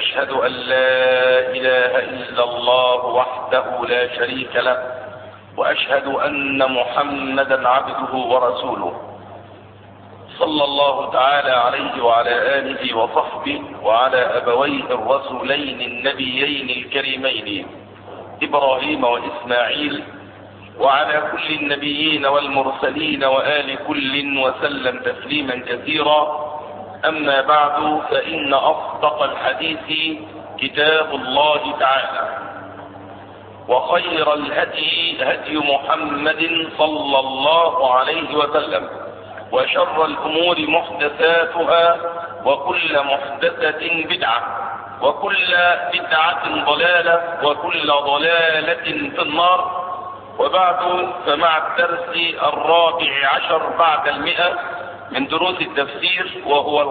أشهد أن لا إله إلا الله وحده لا شريك له، وأشهد أن محمدا عبده ورسوله، صلى الله تعالى عليه وعلى آله وصحبه وعلى أبويه الرسولين النبيين الكريمين إبراهيم وإسماعيل، وعلى كل النبيين والمرسلين وآل كل وسلم تسليما كثيرا. أما بعد، فإن أصدق الحديث كتاب الله تعالى، وخير الهدي هدي محمد صلى الله عليه وسلم، وشر الأمور محدثاتها، وكل محدثة بدعة، وكل بدعة ضلالة، وكل ضلالة في النار. وبعد، فمع الدرس 14 بعد 100 من دروس التفسير، وهو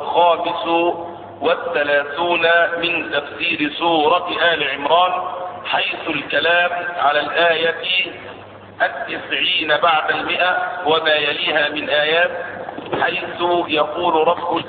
35 من تفسير سورة آل عمران، حيث الكلام على الآية 90 بعد 100 وما يليها من آيات، حيث يقول رب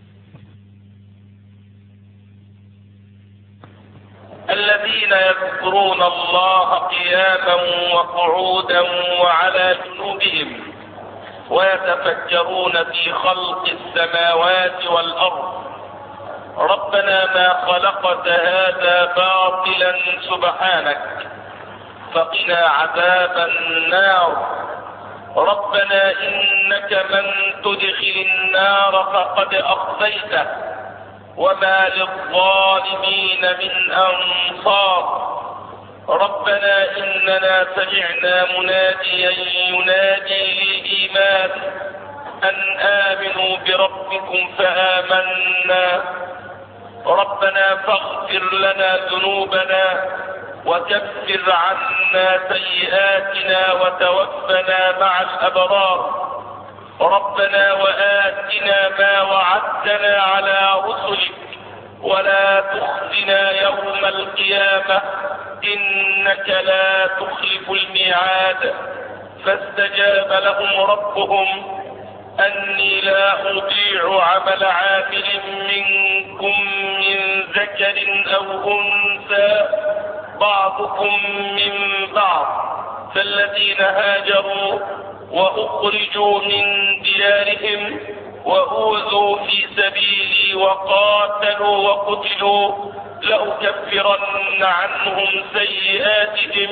الذين يذكرون الله قياما وقعودا وعلى جنوبهم ويتفكرون في خلق السماوات والأرض ربنا ما خلقت هذا باطلا سبحانك فقنا عذاب النار ربنا إنك من تدخل النار فقد أخزيته وما للظالمين من أنصار ربنا إننا سمعنا مناديا ينادي للإيمان أن آمنوا بربكم فآمنا ربنا فاغفر لنا ذنوبنا وكفر عنا سيئاتنا وتوفنا مع الأبرار ربنا وآتنا ما وعدتنا على رسلك ولا تخزنا يوم القيامة إنك لا تخلف الميعاد فاستجاب لهم ربهم أني لا أضيع عمل عامل منكم من ذكر أو أنثى بعضكم من بعض فالذين هاجروا وأخرجوا من ديارهم وأوذوا في سبيلي وقاتلوا وقتلوا لأكفرن عنهم سيئاتهم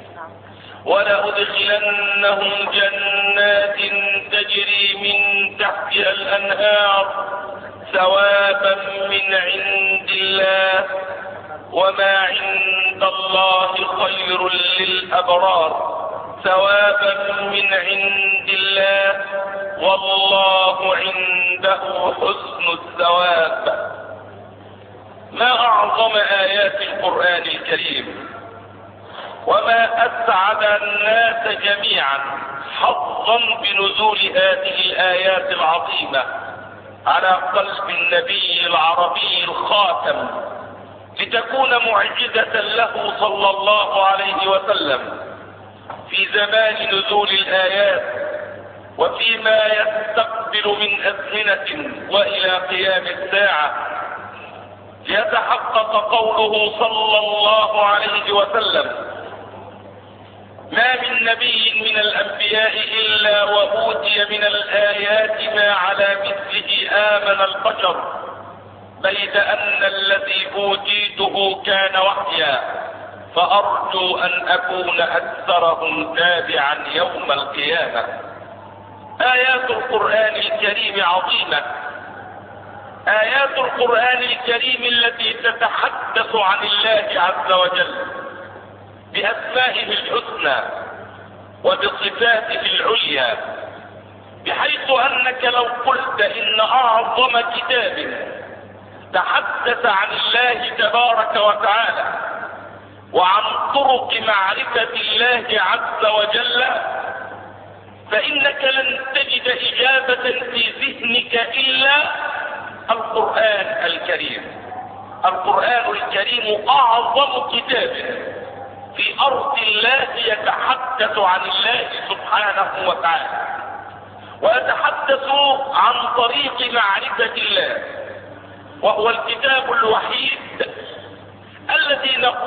ولأدخلنهم جنات تجري من تحتها الأنهار ثوابا من عند الله وما عند الله خير للأبرار ثوابا من عند الله والله عنده حسن الثواب. ما أعظم آيات القرآن الكريم، وما أسعد الناس جميعا حظا بنزول هذه الآيات العظيمة على قلب النبي العربي الخاتم، لتكون معجزة له صلى الله عليه وسلم في زمان نزول الآيات وفيما يستقبل من أزمنة وإلى قيام الساعة، ليتحقق قوله صلى الله عليه وسلم: ما من نبي من الأنبياء إلا وأوتي من الآيات ما على مثله آمن البشر بيد أن الذي أوتيته كان وحيا فأرجو أن أكون أكثرهم تابعا يوم القيامة. آيات القرآن الكريم عظيمة، آيات القرآن الكريم التي تتحدث عن الله عز وجل بأسمائه الحسنى وبصفاته العليا، بحيث أنك لو قلت إن أعظم كتاب تحدث عن الله تبارك وتعالى وعن طرق معرفة الله عز وجل، فإنك لن تجد إجابة في ذهنك إلا القرآن الكريم. القرآن الكريم أعظم كتاب في أرض الله يتحدث عن الله سبحانه وتعالى، ويتحدث عن طريق معرفة الله، وهو الكتاب الوحيد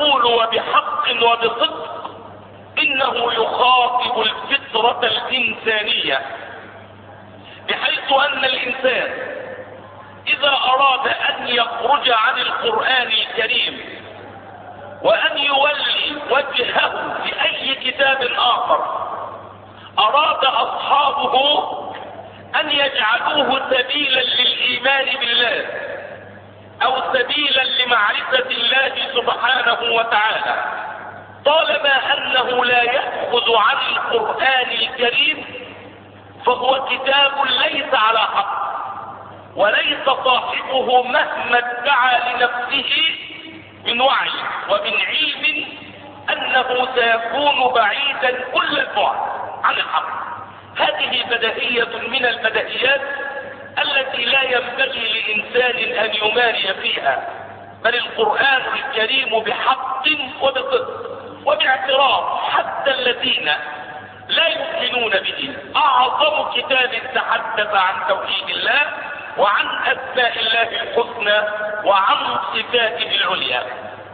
نقول وبحق وبصدق إنه يخاطب الفطرة الإنسانية، بحيث أن الإنسان إذا أراد أن يخرج عن القرآن الكريم وأن يولي وجهه لأي كتاب آخر، أراد أصحابه أن يجعلوه سبيلا للإيمان بالله أو سبيلا لمعرفة الله سبحانه وتعالى، طالما أنه لا يأخذ عن القرآن الكريم فهو كتاب ليس على حق، وليس صاحبه مهما ادعى لنفسه من وعي ومن علم أنه سيكون بعيدا كل البعد عن الحق. هذه بديهية من البديهيات التي لا ينبغي لإنسان أن يماري فيها، بل القرآن الكريم بحق وبصدق وباعتراف حتى الذين لا يؤمنون به أعظم كتاب تحدث عن توحيد الله وعن أسماء الله الحسنى وعن صفاته العليا.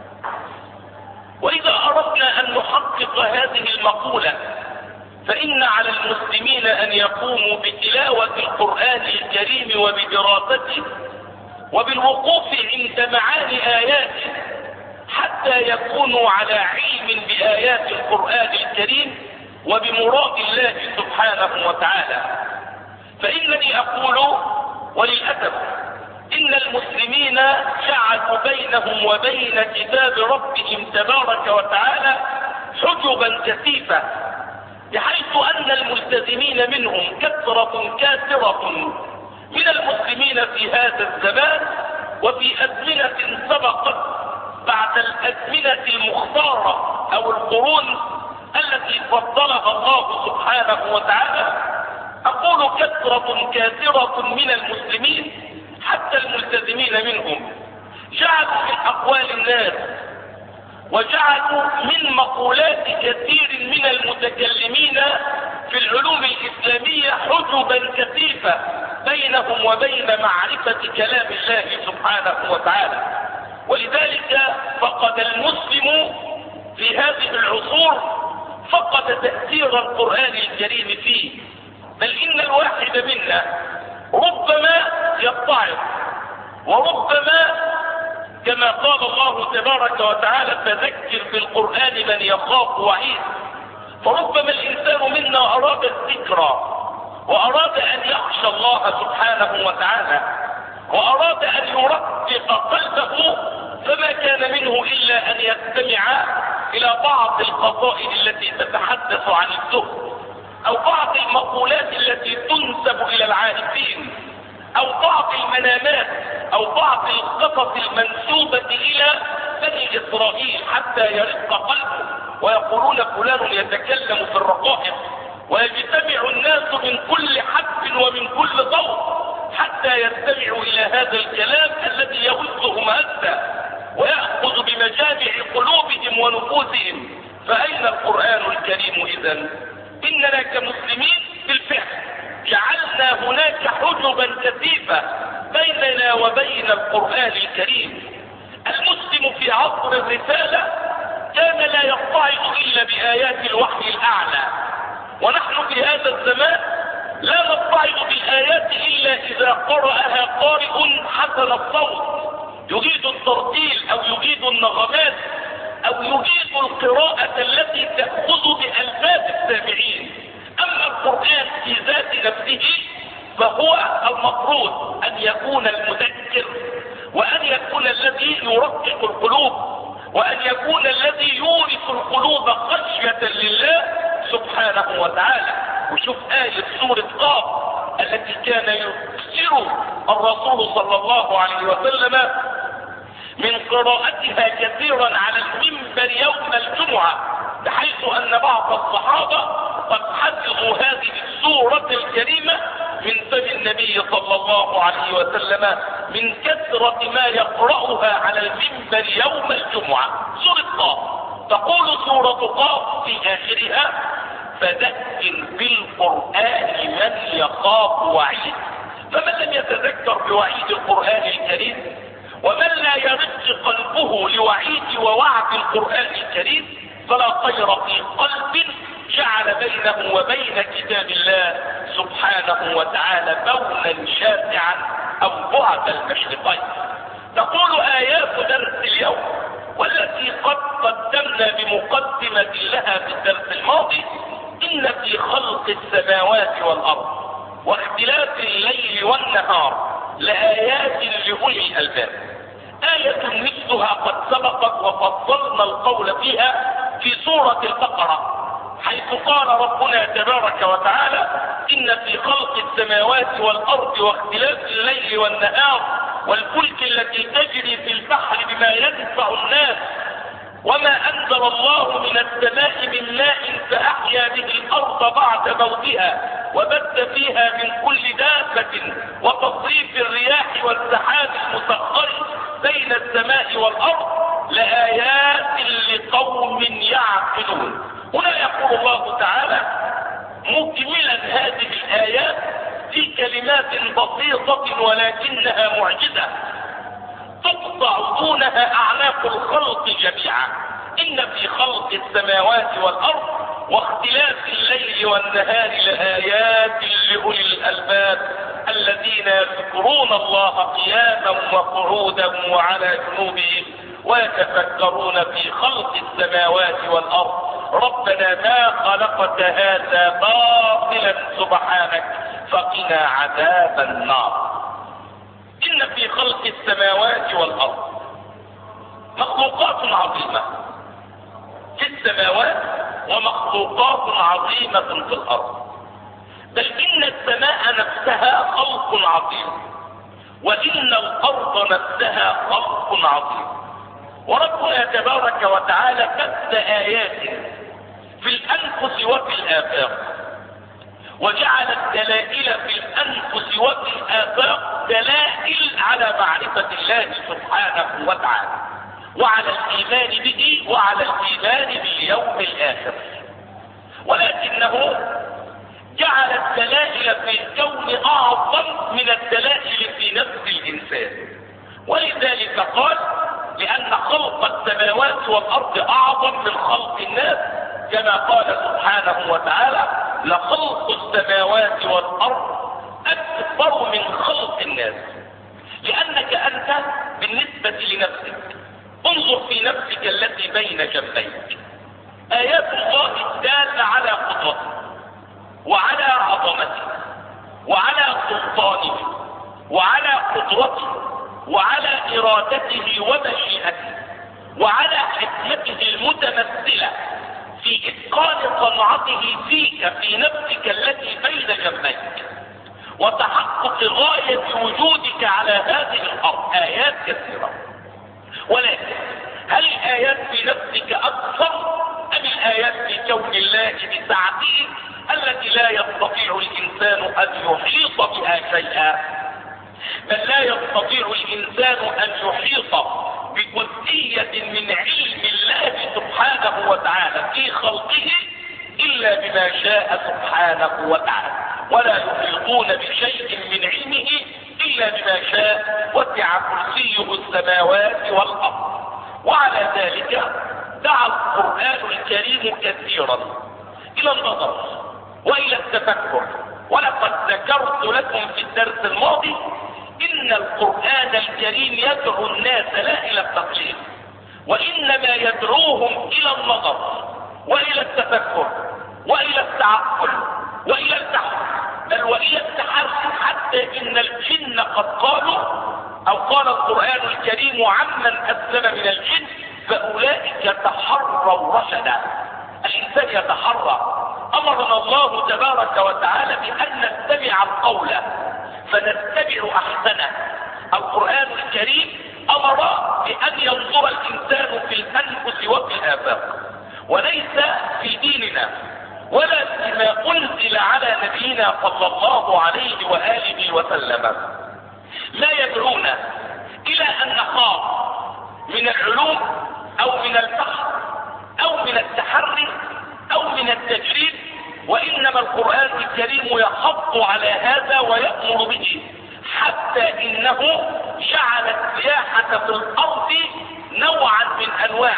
وإذا أردنا أن نحقق هذه المقولة فإن على المسلمين أن يقوموا بتلاوة القرآن الكريم وبدراسته وبالوقوف عند معاني آياته حتى يكونوا على علم بآيات القرآن الكريم وبمراد الله سبحانه وتعالى. فإنني أقول وللأسف إن المسلمين جعلوا بينهم وبين كتاب ربهم تبارك وتعالى حجبا كثيفة، بحيث أن الملتزمين منهم كثرة كاثرة من المسلمين في هذا الزمان وفي أزمنة سبقت بعد الأزمنة المختارة أو القرون التي فضلها الله سبحانه وتعالى. أقول كثرة كاثرة من المسلمين حتى الملتزمين منهم جعلوا من أقوال الناس وجعلوا من مقولات كثير من المتكلمين في العلوم الإسلامية حجبا كثيفة بينهم وبين معرفة كلام الله سبحانه وتعالى. ولذلك فقد المسلم في هذه العصور فقد تأثير القرآن الكريم فيه، بل إن الواحد منا ربما يتعظ وربما كما قال الله تبارك وتعالى فذكر بالقرآن من يخاف وعيد، فربما الإنسان منا أراد الذكرى وأراد أن يخشى الله سبحانه وتعالى وأراد أن يرقق قلبه، فما كان منه إلا أن يستمع إلى بعض القصائد التي تتحدث عن الزهد أو بعض المقولات التي تنسب إلى العارفين أو بعض المنامات أو بعض القصص المنسوبة إلى بني إسرائيل حتى يرق قلبه ويقولون فلان يتكلم في الرقائق، ويجتمع الناس من كل حد ومن كل ضوء حتى يستمعوا إلى هذا الكلام الذي يهزهم هزا ويأخذ بمجامع قلوبهم ونفوسهم. فأين القرآن الكريم إذن؟ إننا كمسلمين بالفعل جعلنا هناك حجبا كثيفة بيننا وبين القرآن الكريم. المسلم في عصر الرسالة كان لا يتعظ إلا بآيات الوحي الأعلى، ونحن في هذا الزمان لا نتعظ بالآيات إلا إذا قرأها قارئ حسن الصوت يجيد الترتيل أو يجيد النغمات أو يجيد القراءة التي تأخذ بألفاظ السامعين. أما القرآن في ذات نفسه فهو المفروض أن يكون المذكر، وأن يكون الذي يرقق القلوب، وأن يكون الذي يورث القلوب خشية لله سبحانه وتعالى. وشوف آية سورة قاف التي كان يكثر الرسول صلى الله عليه وسلم من قراءتها كثيرا على المنبر يوم الجمعة، بحيث أن بعض الصحابة قد حفظوا هذه السورة الكريمة من فم النبي صلى الله عليه وسلم من كثرة ما يقرأها على المنبر يوم الجمعة. سورة قاف تقول سورة قاف في آخرها فذكر بالقرآن من يخاف وعيد. فمن لم يتذكر بوعيد القرآن الكريم ومن لا يرج قلبه لوعيد ووعد القرآن الكريم فلا خير في قلب جعل بينه وبين كتاب الله سبحانه وتعالى بونا شاسعا أو بعد المشرقين. تقول آيات درس اليوم والتي قد قدمنا بمقدمة لها في الدرس الماضي: إن في خلق السماوات والأرض واختلاف الليل والنهار لآيات لأولي الألباب. آية مثلها قد سبقت وفصلنا القول فيها في سورة البقرة، حيث قال ربنا تبارك وتعالى: إن في خلق السماوات والأرض واختلاف الليل والنهار والفلك التي تجري في البحر بما ينفع الناس وما أنزل الله من السماء من ماء فأحيا به الأرض بعد موتها وبث فيها من كل دابة وتصريف الرياح والسحاب المسخر بين السماء والأرض لآيات لقوم يعقلون. هنا يقول الله تعالى مكملا هذه الآيات في كلمات بسيطة ولكنها معجزة تقطع دونها أعناق الخلق جميعا: إن في خلق السماوات والأرض واختلاف الليل والنهار لآيات لأولي الألباب الذين يذكرون الله قياما وقعودا وعلى جنوبهم ويتفكرون في خلق السماوات والأرض ربنا ما خلقت هذا باطلا سبحانك فقنا عذاب النار. إن في خلق السماوات والأرض مخلوقات عظيمة في السماوات ومخلوقات عظيمة في الأرض، بل إن السماء نفسها خلق عظيم وإن الأرض نفسها خلق عظيم. وربنا تبارك وتعالى بث آيات في الأنفس وفي الآفاق، وجعل الدلائل في الأنفس وفي الآفاق دلائل على معرفة الله سبحانه وتعالى وعلى الإيمان به وعلى الإيمان باليوم الآخر. ولكنه جعل الدلائل في الكون أعظم من الدلائل في نفس الإنسان، ولذلك قال: لأن خلق السماوات والأرض أعظم من خلق الناس، كما قال سبحانه وتعالى: لخلق السماوات والأرض أكبر من خلق الناس. لأنك أنت بالنسبة لنفسك انظر في نفسك التي بين جنبيك آيات الله الدالة على قدرته وعلى عظمته وعلى سلطانه وعلى قدرته وعلى إرادته ومشيئته وعلى حكمته المتمثلة في إتقان صنعته فيك في نفسك التي بين جنبيك وتحقق غاية وجودك على هذه الأرض. آيات كثيرة، ولكن هل الآيات في نفسك أكثر أم الآيات في كون الله بسعته التي لا يستطيع الإنسان أن يحيط بها شيئا؟ بل لا يستطيع الإنسان أن يحيط بجزئية من علم الله سبحانه وتعالى في خلقه إلا بما شاء سبحانه وتعالى، ولا يحيطون بشيء من علمه إلا بما شاء، وسع كرسيه السماوات والأرض. وعلى ذلك دعا القرآن الكريم كثيرا إلى النظر وإلى التفكر. ولقد ذكرت لكم في الدرس الماضي إن القرآن الكريم يدعو الناس لا إلى التقليد، وإنما يدعوهم إلى النظر وإلى التفكر وإلى التعقل وإلى البحث، بل وإلى التحرك، حتى إن الجن قد قالوا أو قال القرآن الكريم عمن أسلم من الجن: فأولئك تحروا رشدا. الإنسان يتحرى. أمرنا الله تبارك وتعالى بأن نتبع القول فنتبع أحسنه. القرآن الكريم أمر بأن ينظر الإنسان في الأنفس وفي الآفاق، وليس في ديننا ولا فيما أنزل على نبينا صلى الله عليه وآله وسلم ما يدعونا إلى أن نخاف من العلوم أو من البحث أو من التحري أو من التجريب، وإنما القرآن الكريم يحض على هذا ويأمر به، حتى إنه جعل السياحة في الأرض نوعا من أنواع العبادة.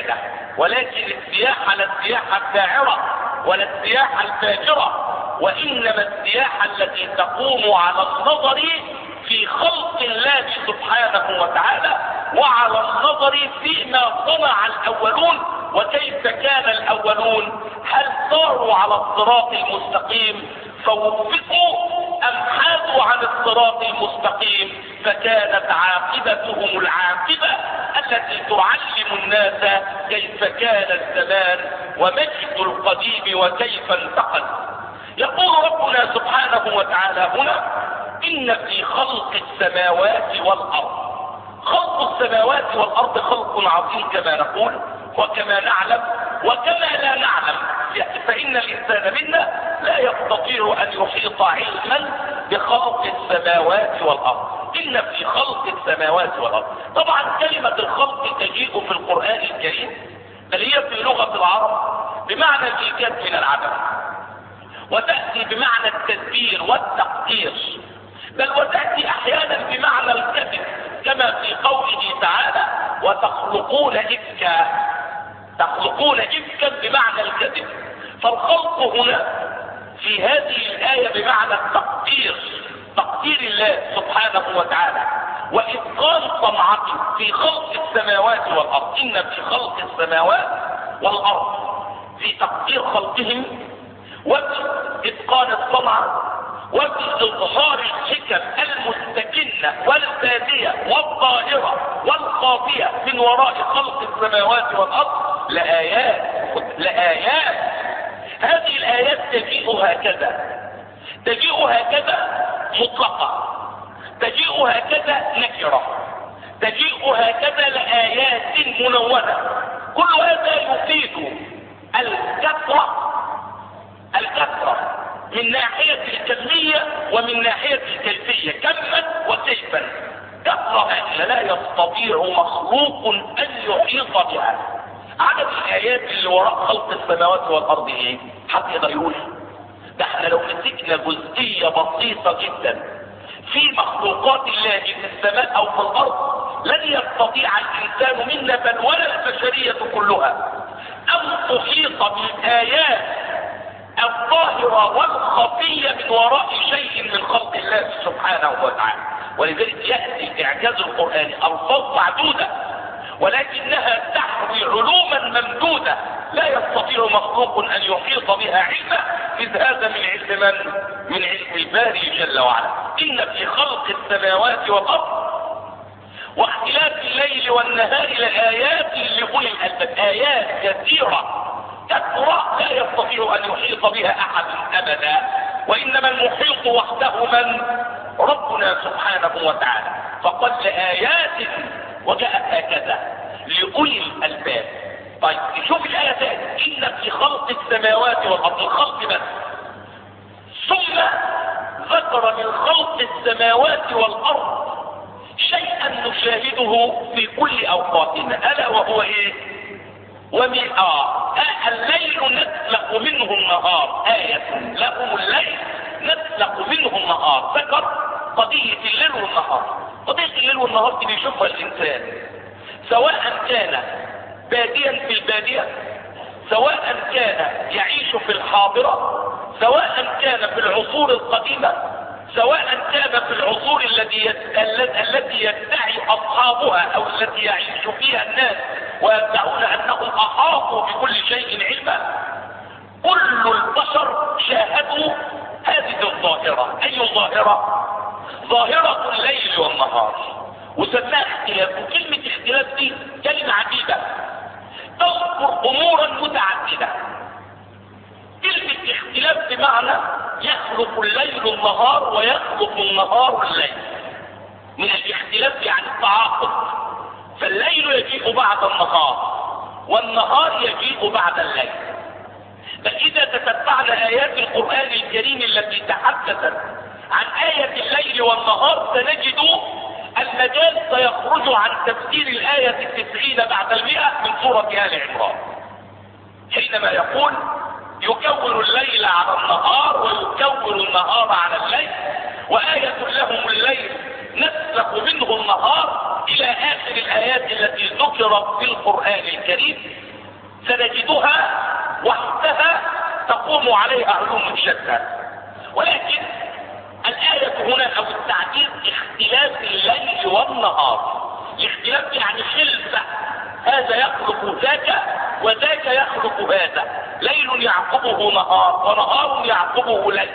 العبادة، ولكن السياحة لا السياحة الداعرة ولا السياحة الفاجرة، وإنما السياحة التي تقوم على النظر في خلق الله سبحانه وتعالى، وعلى النظر فيما صنع الأولون وكيف كان الأولون، هل صاروا على الصراط المستقيم فوفقوا أم حادوا عن الصراط المستقيم فكانت عاقبتهم العاقبة التي تعلم الناس كيف كان الزمان ومجد القديم وكيف انتقل. يقول ربنا سبحانه وتعالى هنا: إن في خلق السماوات والأرض. خلق السماوات والأرض خلق عظيم كما نقول وكما نعلم وكما لا نعلم، فإن الإنسان منا لا يستطيع أن يحيط علما بخلق السماوات والأرض. إن في خلق السماوات والأرض، طبعا كلمة الخلق تجيء في القرآن الكريم بل هي في لغة العرب بمعنى الإيجاد من العدم، وتأتي بمعنى التدبير والتقدير، بل وتأتي أحيانا بمعنى الكذب كما في قوله تعالى: وتخلقون إفكا. تخلقون إفكا بمعنى الكذب. فالخلق هنا في هذه الآية بمعنى التقدير، تقدير الله سبحانه وتعالى، وإتقان صنعته في خلق السماوات والأرض. إن في خلق السماوات والأرض في تقدير خلقهم وفي إتقان الصنعة وفي إظهار الحكم المستكنة والبادية والظاهرة والخافية من وراء خلق السماوات والأرض لآيات. هذه الآيات تجيء هكذا مطلقة، تجيء هكذا نكرة، تجيء هكذا لآيات منونة. كل هذا يفيد الكثرة من ناحية الكمية ومن ناحية الكيفية، كما وكيفا. كثرة لا يستطيع مخلوق أن يحيط بها. عدد الآيات اللي وراء خلق السماوات والأرض ايه؟ حد يقدر يقول؟ ده احنا لو مسكنا جزئية بسيطة جدا في مخلوقات الله في السماء أو في الأرض لن يستطيع الإنسان منا بل ولا البشرية كلها أن تحيط بالآيات الظاهرة والخفية من وراء شيء من خلق الله سبحانه وتعالى. ولذلك يأتي إعجاز القرآن ألفاظ معدودة ولكنها تحوي علوما ممدودة لا يستطيع مخلوق أن يحيط بها علما، إذ هذا من علم من علم الباري جل وعلا. إن في خلق السماوات والأرض واختلاف الليل والنهار لآيات لأولي الألباب. آيات كثيرة كثرة لا يستطيع أن يحيط بها أحد أبدا، وإنما المحيط وحده من؟ ربنا سبحانه وتعالى. فقد لآيات وجاءت هكذا لأولي الألباب. طيب شوف الآية تاني: إن في خلق السماوات والأرض، الخلق بس، ثم ذكر من خلق السماوات والأرض شيئا نشاهده في كل أوقاتنا، ألا وهو إيه؟ الليل نسلق منه النهار. آية لهم الليل نسلق منه النهار. ذكر قضية الليل والنهار. قضية الليل والنهار دي بيشوفها الإنسان سواء كان باديا في البادية، سواء كان يعيش في الحاضرة، سواء كان في العصور القديمة، سواء كان في العصور التي يدعي أصحابها أو التي يعيش فيها الناس ويدعون أنهم أحاطوا بكل شيء علما. كل البشر شاهدوا هذه الظاهرة. أي ظاهرة؟ ظاهرة الليل والنهار، وسماها اختلاف. وكلمة اختلاف دي كلمة عجيبة تذكر أمورا متعددة. كلمة اختلاف بمعنى يخلق الليل النهار ويخلق النهار الليل. من الاختلاف يعني التعاقب، فالليل يجيء بعد النهار والنهار يجيء بعد الليل. فإذا تتبعنا آيات القرآن الكريم التي تحدثت عن آية الليل والنهار سنجد المجال سيخرج عن تفسير الآية 90 بعد 100 من سورة آل عمران، حينما يقول: يكون الليل على النهار ويكون النهار على الليل، وآية لهم الليل نسلخ منه النهار الى اخر الايات التي ذكرت في القرآن الكريم سنجدها وحدها تقوم عليها علوم شتى. ولكن الآية هنا او التعبير اختلاف الليل والنهار. الاختلاف يعني خلفة، هذا يخلق ذاك وذاك يخلق هذا، ليل يعقبه نهار ونهار يعقبه ليل.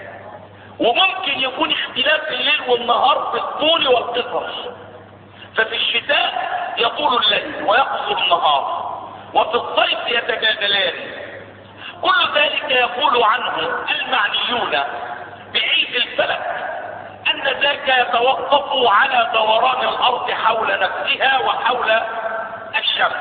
وممكن يكون اختلاف الليل والنهار في الطول والقصر، ففي الشتاء يطول الليل ويقصر النهار، وفي الصيف يتبادلان. كل ذلك يقول عنه المعنيون بعلم الفلك ان ذاك يتوقف على دوران الارض حول نفسها وحول الشمس.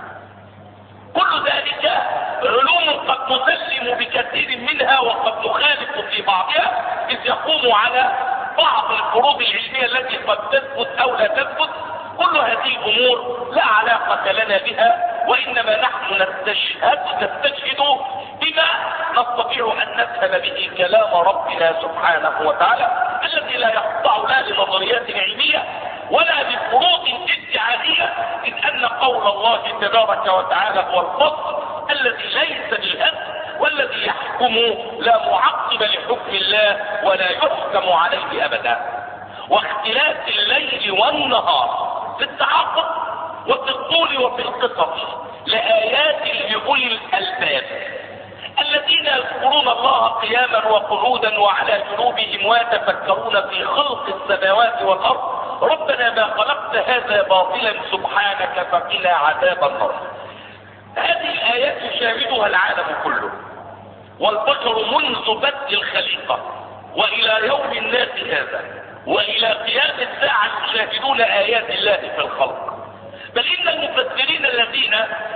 كل ذلك علوم قد نسلم بكثير منها وقد نخالف في بعضها، اذ يقوم على بعض الفروض العلمية التي قد تثبت او لا تثبت. كل هذه الامور لا علاقة لنا بها، وانما نحن نستشهد بما نستطيع ان نفهم به كلام ربنا سبحانه وتعالى، الذي لا يخضع لا لنظريات علمية ولا لفروض ادعائية، اذ ان قول الله تبارك وتعالى هو الفصل الذي ليس بالهزل، والذي يحكم لا معقب لحكم الله ولا يحكم عليه ابدا. واختلاف الليل والنهار في التعاقب وفي الطول وفي القصر لآيات لأولي الألباب الذين يذكرون الله قياما وقعودا وعلى جنوبهم ويتفكرون في خلق السماوات والأرض ربنا ما خلقت هذا باطلا سبحانك فقنا عذاب النار. هذه الآيات يشاهدها العالم كله والبشر منذ بدء الخليقة وإلى يوم الناس هذا وإلى قيام الساعة يشاهدون آيات الله في الخلق. بل إن المفسرين الذين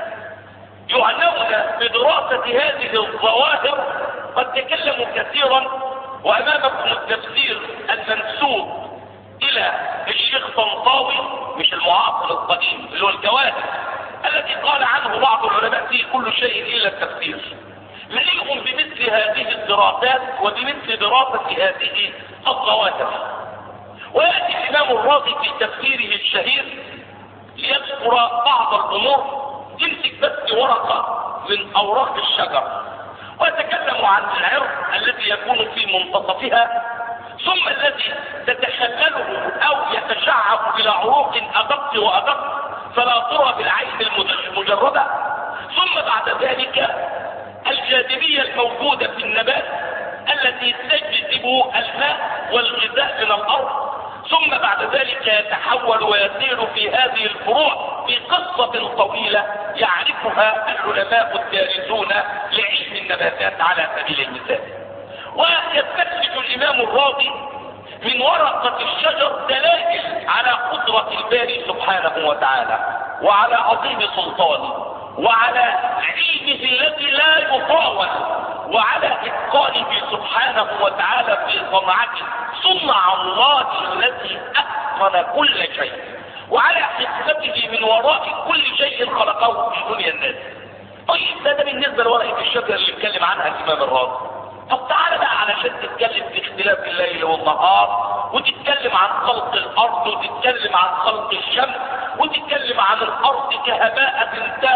يعنون بدراسة هذه الظواهر قد تكلموا كثيرا، وأمامكم التفسير المنسوب إلى الشيخ طنطاوي مش المعاصر القديم اللي هو الجواهر، الذي قال عنه بعض العلماء فيه كل شيء إلا التفسير. مليء بمثل هذه الدراسات وبمثل دراسة هذه الظواهر. ويأتي الإمام الرازي في تفسيره الشهير ليذكر بعض الأمور، يمسك بس ورقة من أوراق الشجر ويتكلم عن العرق الذي يكون في منتصفها، ثم الذي تتخلله أو يتشعب إلى عروق أدق وأدق فلا ترى بالعين المجردة، ثم بعد ذلك الجاذبية الموجودة في النبات التي تجذب الماء والغذاء من الأرض، ثم بعد ذلك يتحول ويسير في هذه الفروع في قصة طويلة يعرفها العلماء الدارسون لعلم النباتات على سبيل المثال. ويستخرج الإمام الرازي من ورقة الشجر دلائل على قدرة الباري سبحانه وتعالى وعلى عظيم سلطانه وعلى علمه الذي لا يطاول وعلى اتقانه سبحانه وتعالى في صنعته، صنع الله الذي اتقن كل شيء، وعلى حكمته من وراء كل شيء خلقه في دنيا الناس. طيب ده بالنسبه لورقه الشجر اللي اتكلم عنها الامام الرازي. طب تعالى بقى علشان تتكلم في اختلاف الليل والنهار وتتكلم عن خلق الارض وتتكلم عن خلق الشمس وتتكلم عن الارض كهباء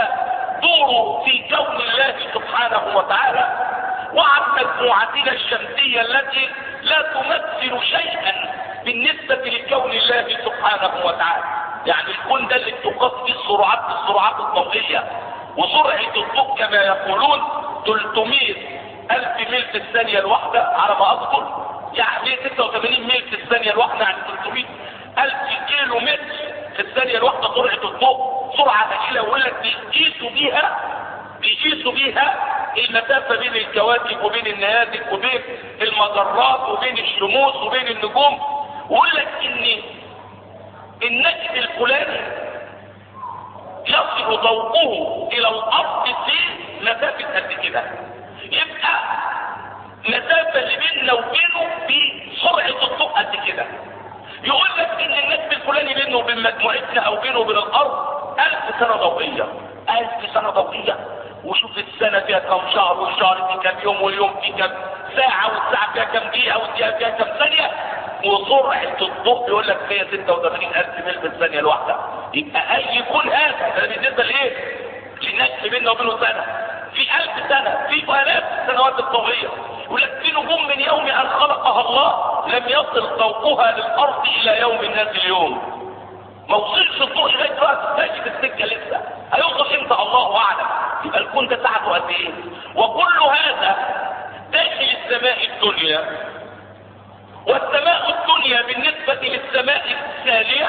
تدور في كون الله سبحانه وتعالى، وعن مجموعتنا الشمسية التي لا تمثل شيئا بالنسبة لكون الله سبحانه وتعالى. يعني الكون ده اللي تقاس فيه السرعات الضوئية، وسرعة الضوء كما يقولون 300,000 ميل في الثانية الواحدة على ما أذكر، يعني 86 ميل في الثانية الواحدة، يعني 300,000 كيلو متر في الثانية الواحدة سرعة الضوء، سرعة هائلة. ويقول لك بيقيسوا بيها المسافة بين الكواكب وبين النيازك وبين المجرات وبين الشموس وبين النجوم، ويقول لك ان النجم الفلاني يصل ضوءه الى الارض في مسافة قد كده، يبقى مسافة اللي بيننا وبينه بسرعة الضوء قد كده. يقول لك ان النجم الفلاني بينه وبين مجموعتنا او بينه وبين الارض 1000 سنة ضوئية، 1000 سنة ضوئية. وشوف السنة فيها كم شهر والشهر فيه كم يوم واليوم فيه كم ساعة والساعة فيها كم دقيقة والدقيقة فيها كم ثانية. وسرعة الضوء يقول لك فيها 86,000 ميل في الثانية الواحدة. يبقى اي كون هذا ده بالنسبة لايه؟ للناس بيننا وبينه سنة، في 1000 سنة، في 1000 السنوات الضوئية. يقول لك في نجوم من يوم ان خلقها الله لم يصل ضوءها للارض الى يوم الناس اليوم. ما وصلش الضوء لغايه دلوقتي، ماشي في السكه لسه، هيوصل امتى الله اعلم. يبقى الكون ده ساعته قد ايه؟ وكل هذا داخل السماء الدنيا، والسماء الدنيا بالنسبه للسماء الثانيه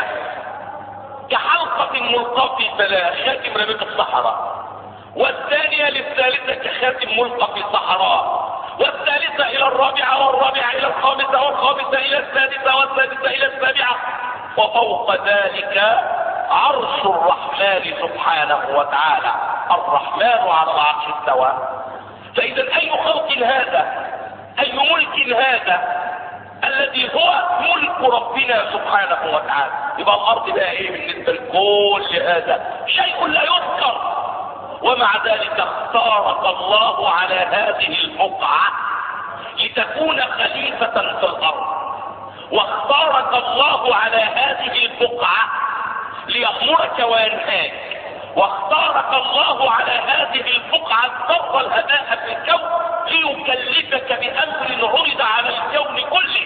كحلقه ملقاه في فلاة خاتم رمية الصحراء، والثانيه للثالثه كخاتم ملقى في صحراء، والثالثه الى الرابعه، والرابعه الى الخامسه، والخامسه الى السادسه، والسادسه الى السابعه، وفوق ذلك عرش الرحمن سبحانه وتعالى. الرحمن على العرش استوى. فاذا اي خلق هذا، اي ملك هذا الذي هو ملك ربنا سبحانه وتعالى. يبقى الارض بقى ايه بالنسبه لكل هذا؟ شيء لا يذكر. ومع ذلك اختارك الله على هذه البقعه لتكون خليفه في الارض، واختارك الله على هذه البقعة ليأمرك وينهاك، واختارك الله على هذه البقعة الذرة الهباء في الكون ليكلفك بأمر عرض على الكون كله.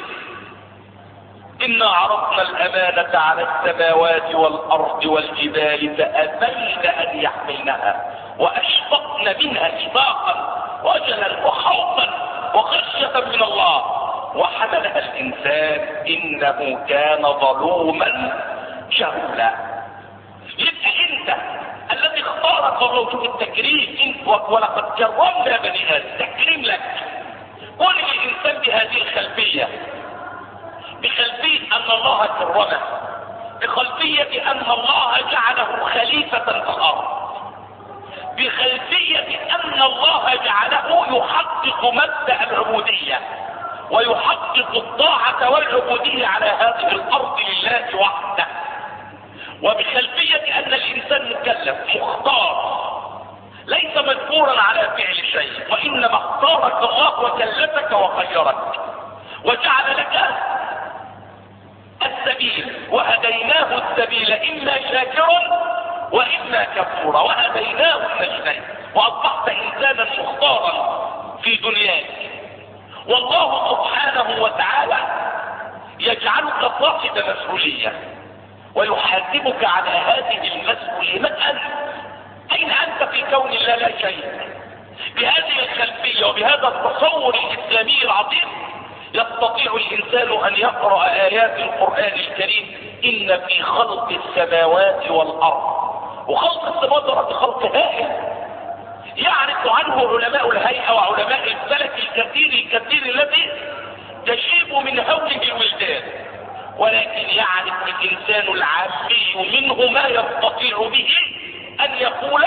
إنا عرضنا الأمانة على السماوات والأرض والجبال فأبين أن يحملنها وأشفقن منها إشفاقا وجلا وخوفا وخشية من الله، وحملها الإنسان إنه كان ظلوما جهولا. يبقى أنت الذي اختارك الله. شوف التكريم، انت ولقد كرمنا بني آدم، تكريم لك. كل الإنسان بهذه الخلفية، بخلفية أن الله كرمه، بخلفية أن الله جعله خليفة في الأرض، بخلفية أن الله جعله يحقق مبدأ العبودية ويحقق الطاعة والعبودية على هذه الأرض لله وحده، وبخلفية أن الإنسان مكلف مختار ليس مجبورا على فعل شيء، وإنما اختارك الله وكلفك وخيرك وجعل لك السبيل، وهديناه السبيل إما شاكرا وإما كفورا، وهديناه النجدين، وأصبحت إنسانا مختارا في دنياك. والله سبحانه وتعالى يجعلك صاحب مسؤولية ويحاسبك على هذه المسؤولية. من أنت؟ أين أنت في كون الله؟ لا شيء. بهذه الخلفية وبهذا التصور الإسلامي العظيم يستطيع الإنسان أن يقرأ آيات القرآن الكريم إن في خلق السماوات والأرض. وخلق السماوات والأرض خلق هائل يعرف عنه علماء الهيئة وعلماء الفلك الكثير الذي تشيب من هوله الولدان، ولكن يعرف الإنسان العامي منه ما يستطيع به أن يقول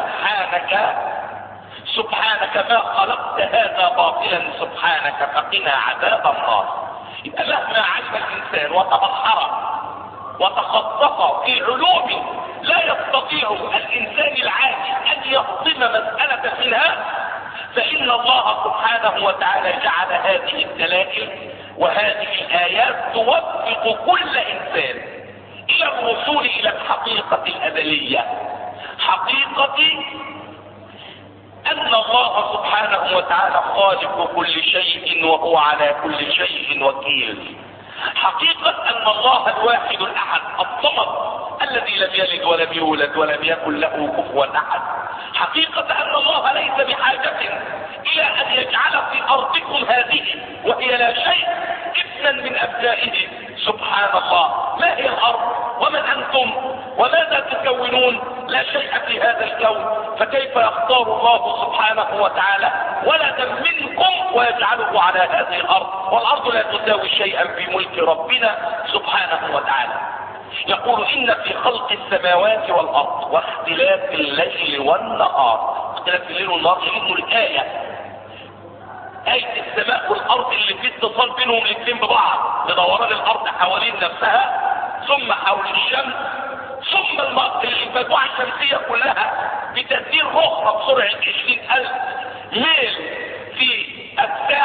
سبحانك ما خلقت هذا باطلا، سبحانك فقنا عذاب النار. يبقى مهما علم الإنسان وتبحر وتخصص في علوم لا يستطيع الإنسان العاجز أن يهضم مسألة منها، فإن الله سبحانه وتعالى جعل هذه الدلائل وهذه الآيات توفق كل إنسان إلى الوصول إلى الحقيقة الأزلية، حقيقة أن الله سبحانه وتعالى خالق كل شيء وهو على كل شيء وكيل، حقيقة أن الله الواحد الأحد الصمد الذي لم يلد ولم يولد ولم يكن له كفوا أحد، حقيقة أن الله ليس بحاجة إلى أن يجعل في أرضكم هذه وهي لا شيء ابنا من أبنائه. سبحان الله، ما هي الأرض ومن أنتم وماذا تكونون؟ لا شيء في هذا الكون، فكيف يختار الله سبحانه وتعالى ولدا منكم ويجعله على هذه الأرض؟ والأرض لا تساوي شيئا في ملك ربنا سبحانه وتعالى. يقول إن في خلق السماوات والأرض واختلاف الليل والنهار، اختلاف الليل والنهار لأنه الآية آية السماء والأرض اللي في اتصال بينهم الاثنين ببعض، بدوران الأرض حوالين نفسها ثم حول الشمس ثم المجموعة الشمسية كلها بتسير أخرى بسرعة 20,000 ميل في الساعة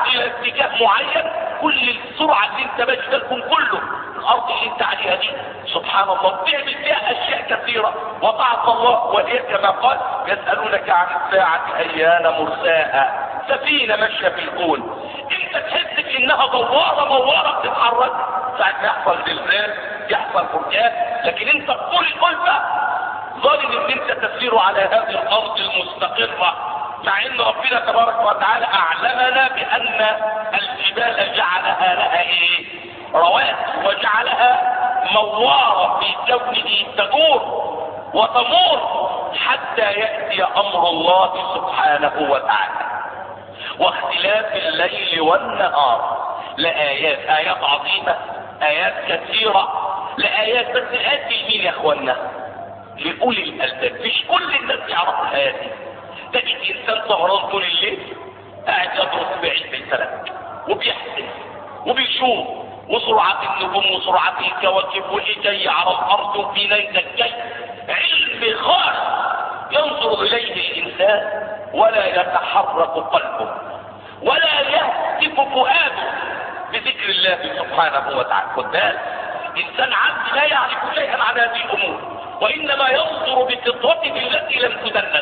الى اتجاه معين، كل السرعه اللي انت ماشي ده الكون كله الارض اللي انت عليها دي سبحان الله بتعمل فيها اشياء كثيره وطاعه الله. وهي كما قال يسالونك عن الساعه ايان مرساها، سفينه ماشيه في الكون انت تحس انها دواره بتتحرك ساعه ما يحصل زلزال يحصل بركان، لكن انت بطول الألفة ظالم ان انت تسير على هذه الارض المستقره، مع ان ربنا تبارك وتعالى اعلمنا بان الجبال جعلها لها ايه؟ رواسي، وجعلها موارة في كونه تدور وتمور حتى يأتي امر الله سبحانه وتعالى. واختلاف الليل والنهار لآيات، آيات عظيمة، آيات كثيرة، لآيات بس آتي مين يا اخوانا؟ لأولي الألباب. مش كل الناس يعرفوا الآيات دي. تجد إنسان سهران طول الليل قاعد يدرس بعلم الفلك وبيحسب وبيشوف وسرعة النجوم وسرعة الكواكب وايه جاي على الأرض وفي نيزك جاي، علم خاص ينظر إليه الإنسان ولا يتحرك قلبه ولا يهتف فؤاده بذكر الله سبحانه وتعالى. خد بالك إنسان عبد لا يعرف شيئا عن هذه الأمور، وإنما ينظر بفطرته التي لم تدنس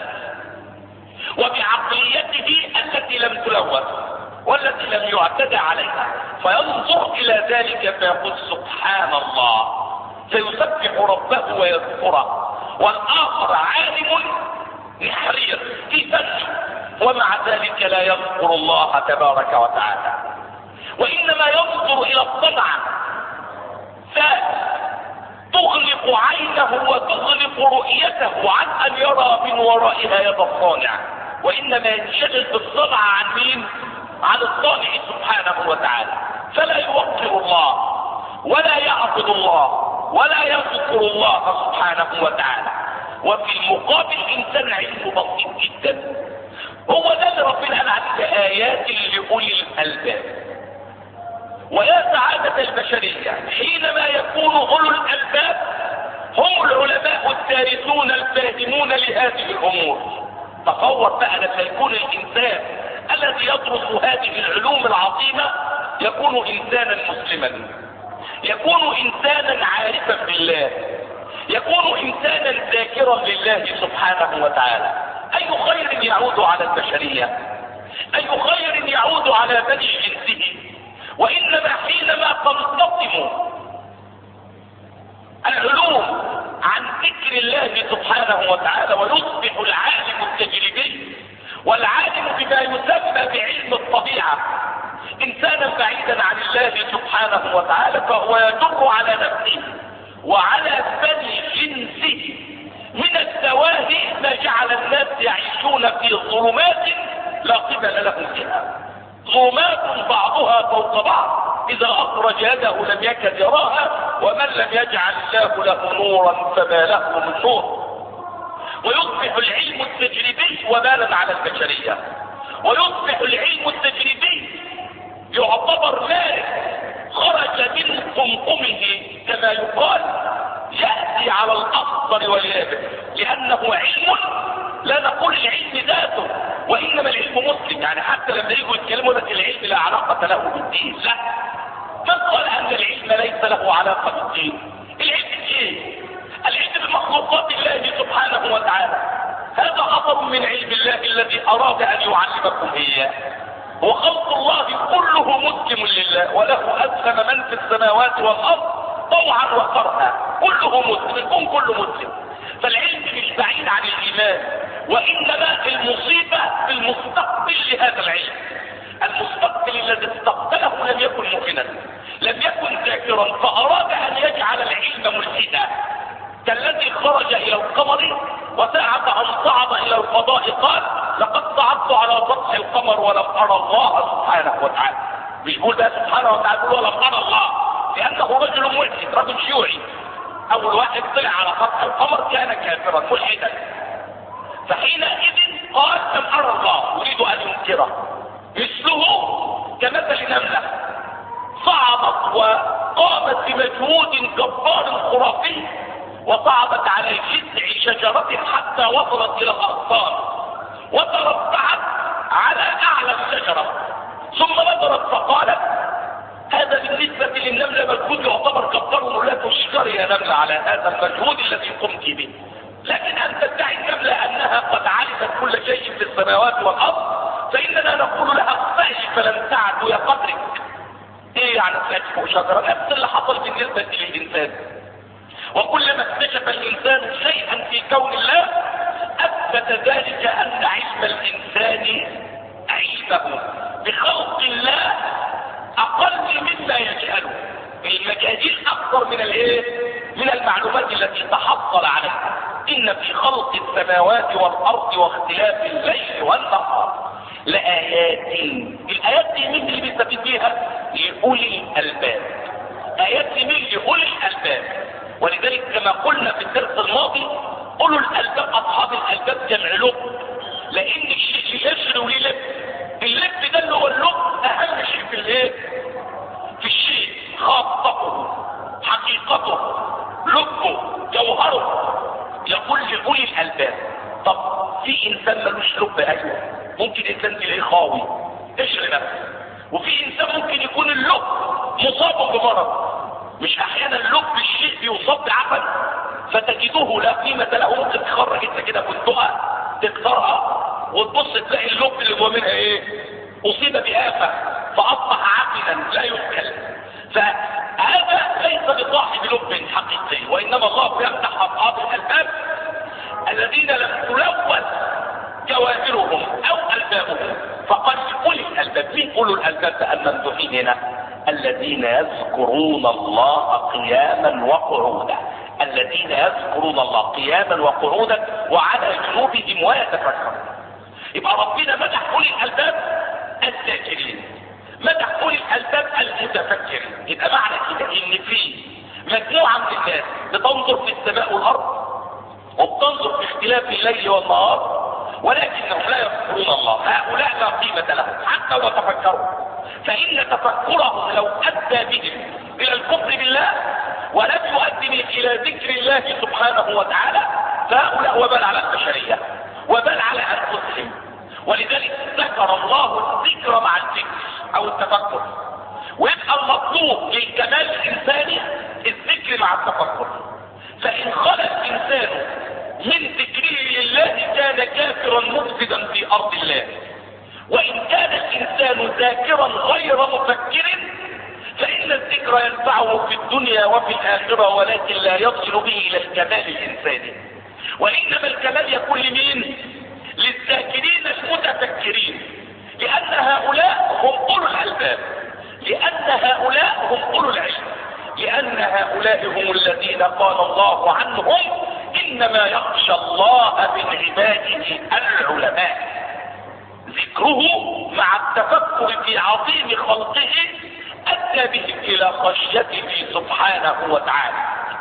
وبعقليته التي لم تلوث والتي لم يعتدى عليها، فينظر إلى ذلك فيقول سبحان الله، فيسبح ربه ويذكره. والآخر عالم نحرير في فنه ومع ذلك لا يذكر الله تبارك وتعالى، وإنما ينظر إلى الصنعة فتغلق عينه وتغلق رؤيته عن أن يرى من ورائها يد الصانع، وإنما ينشغل بالصنعة عن مين؟ عن الصانع سبحانه وتعالى، فلا يوقر الله ولا يعبد الله ولا يذكر الله سبحانه وتعالى. وفي المقابل إنسان علمه بسيط جدا، هو ده اللي ربنا قال عليه آيات لأولي الألباب. ويا سعادة البشرية حينما يكون أولو الألباب هم العلماء الدارسون الفاهمون لهذه الأمور. تصور بقى لما يكون الإنسان الذي يدرس هذه العلوم العظيمة يكون إنسانا مسلما، يكون إنسانا عارفا بالله، يكون إنسانا ذاكرا لله سبحانه وتعالى. أي خير يعود على البشرية، أي خير يعود على بني جنسه. وإنما حينما تنتظم العلوم عن ذكر الله سبحانه وتعالى ويصبح العالم التجريبي والعالم بما يسمى بعلم الطبيعة إنسانا بعيدا عن الله سبحانه وتعالى، فهو يدر على نفسه وعلى بني جنسه من الدواهي ما جعل الناس يعيشون في ظلمات لا قبل لهم بها، ظلمات بعضها فوق بعض إذا أخرج يده لم يكد يراها، ومن لم يجعل الله له نورا فما له من نور. ويصبح العلم التجريبي وبالا على البشرية، ويصبح العلم التجريبي يعتبر مارد خرج من قمقمه كما يقال، يأتي على الأخضر واليابس، لأنه علم لا نقول العلم ذاته وإنما العلم مسلم. يعني حتى لما يجوا يتكلموا لك العلم لا علاقة له بالدين، لا، من قال أن العلم ليس له علاقة بالدين؟ العلم ايه؟ العلم بمخلوقات الله سبحانه وتعالى، هذا أمر من علم الله الذي أراد أن يعلمكم إياه. وخلق الله كله مسلم لله، وله أسلم من في السماوات والأرض طوعا وكرها، كله مسلم، الكون كله مسلم. فالعلم مش بعيد عن الإيمان، وإنما المصيبة في المستقبل لهذا العلم. المستقبل الذي استقبله لم يكن مؤمنا، لم يكن ذاكرا، فأراد أن يجعل العلم ملحدا، كالذي خرج إلى القمر وساعة أن صعد إلى الفضاء قال لقد صعدت على سطح القمر ولم أرى الله سبحانه وتعالى. مش يقول ده سبحانه وتعالى ولم أرى الله، لأنه رجل ملحد، رجل شيوعي. أول واحد طلع على سطح القمر كان كافرا ملحدا، فحينئذ قال لم أرى الله، أريد أن ينكره. مثله كمثل نملة صعدت وقامت بمجهود جبار خرافي وصعدت على جذع شجرة حتى وصلت إلى الأغصان وتربعت على أعلى الشجرة، ثم نظرت فقالت هذا بالنسبة للنملة مجهود يعتبر كبر، لا تشكري يا نملة على هذا المجهود الذي قمت به، لكن أن تدعي النملة أنها قد علمت كل شيء في السماوات والأرض فإننا نقول لها اقطعي فلن تعد يا قدرك. ايه يعني طلعت فوق شجرة؟ نفس اللي حصل بالنسبة للإنسان. وكلما اكتشف الإنسان شيئا في كون الله أثبت ذلك أن علم الإنسان علمه بخلق الله أقل مما يجهله. المجاهيل أكثر من من المعلومات التي تحصل عليها. إن في خلق السماوات والأرض واختلاف الليل والنهار لآيات. الآيات دي مين اللي بيستفيد بيها؟ لأولي الألباب. آيات مين؟ لأولي الألباب. ولذلك كما قلنا في الدرس الماضي أولو الألباب أصحاب الألباب جمع لب، لأن الشيء اللي يشري وليه اللب ده اللي هو اللب أهم شيء في الشيء، خاصته حقيقته لبه جوهره. يقول لأولي الألباب. طب في إنسان ملوش لب؟ أيوه، ممكن إنسان تلاقيه خاوي اشري نفسه، وفي إنسان ممكن يكون اللب مصاب بمرض. مش أحيانا اللب الشيء بيصاب بعفن فتجده لا قيمة له، ممكن تخرج انت كده بندقة تكسرها وتبص تلاقي اللب اللي جوه منها أصيب بآفة فأصبح عفنا لا يؤكل. فهذا ليس بصاحب لب حقيقي، وإنما الله يمدح أصحاب الألباب الذين لم تلوث جواهرهم أو ألبابهم، فقال أولي الألباب. مين أولو الألباب الممدوحين هنا؟ الذين يذكرون الله قياما وقعودا. الذين يذكرون الله قياما وقعودا وعلى جنوبهم ويتفكرون. يبقى ربنا مدح أولي الألباب الذاكرين، مدح أولي الألباب المتفكرين. يبقى معنى كده ان في مجموعة من الناس بتنظر في السماء والأرض وبتنظر في اختلاف الليل والنهار ولكنهم لا يذكرون الله. هؤلاء لا قيمة لهم حتى لو تفكروا، فإن تفكرهم لو أدى بهم إلى الكفر بالله ولم يؤدي إلى ذكر الله سبحانه وتعالى فهؤلاء وبال على البشرية، وبال على أنفسهم. ولذلك ذكر الله الذكر مع الذكر أو التفكر، ويبقى المطلوب للكمال الإنساني الذكر مع التفكر. فإن خلى الإنسان من ذكره لله كان كافرا مفسدا في أرض الله، وإن كان الإنسان ذاكرا غير مفكر فإن الذكر ينفعه في الدنيا وفي الآخرة، ولكن لا يصل به إلى الكمال الإنساني. وإنما الكمال يكون لمين؟ للذاكرين المتفكرين، لأن هؤلاء هم أولو الألباب، لأن هؤلاء هم أولو العلم، لأن هؤلاء هم الذين قال الله عنهم إنما يخشى الله من عباده العلماء. ذكره مع التفكر في عظيم خلقه أدى بهم إلى خشيته سبحانه وتعالى.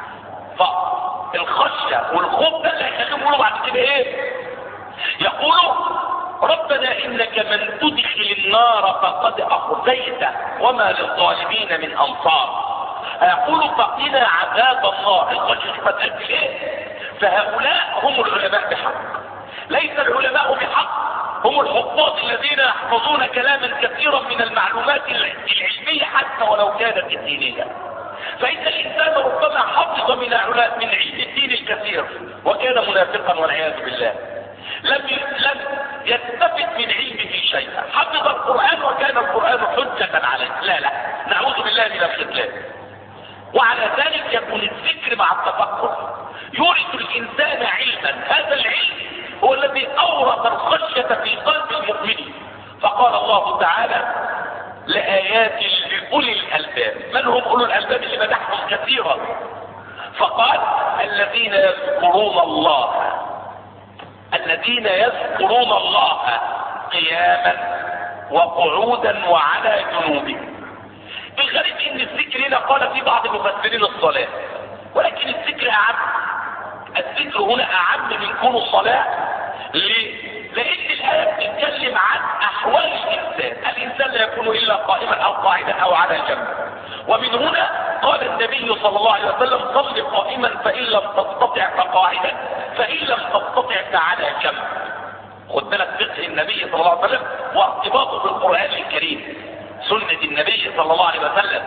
فالخشية والخوف ده اللي هيخليهم يقولوا بعد كده يقولوا ربنا إنك من تدخل النار فقد أخزيته وما للظالمين من أنصار. يقولوا فقنا عذاب الله. الخشية فتأدي فهؤلاء هم العلماء بحق. ليس العلماء بحق هم الحفاظ الذين يحفظون كلاما كثيرا من المعلومات العلمية حتى ولو كانت الدينية. فإن الإنسان ربما حفظ من علم الدين الكثير وكان منافقا والعياذ بالله، لم يستفد من علمه شيئا. حفظ القرآن وكان القرآن حجة عليه. لا نعوذ بالله من الخذلان. وعلى ذلك يكون الذكر مع التفكر يورث الإنسان علما. هذا العلم هو الذي أورث الخشية في قلب المؤمن. فقال الله تعالى لآيات لأولي الألباب. من هم أولو الألباب اللي مدحهم كثيرا؟ فقال الذين يذكرون الله، الذين يذكرون الله قياما وقعودا وعلى جنوبهم. الغريب ان الذكر هنا قال في بعض المفسرين الصلاة، ولكن الذكر أعم. الذكر هنا أعم من كون الصلاة. ليه؟ لأن الآية بتتكلم عن أحوال الإنسان. الإنسان لا يكون إلا قائما أو قاعدا أو على جنب. ومن هنا قال النبي صلى الله عليه وسلم صل قائما فإن لم تستطع فقاعدا فإن لم تستطع فعلى جنب. خد بالك فقه النبي صلى الله عليه وسلم وارتباطه بالقرآن الكريم، سنة النبي صلى الله عليه وسلم،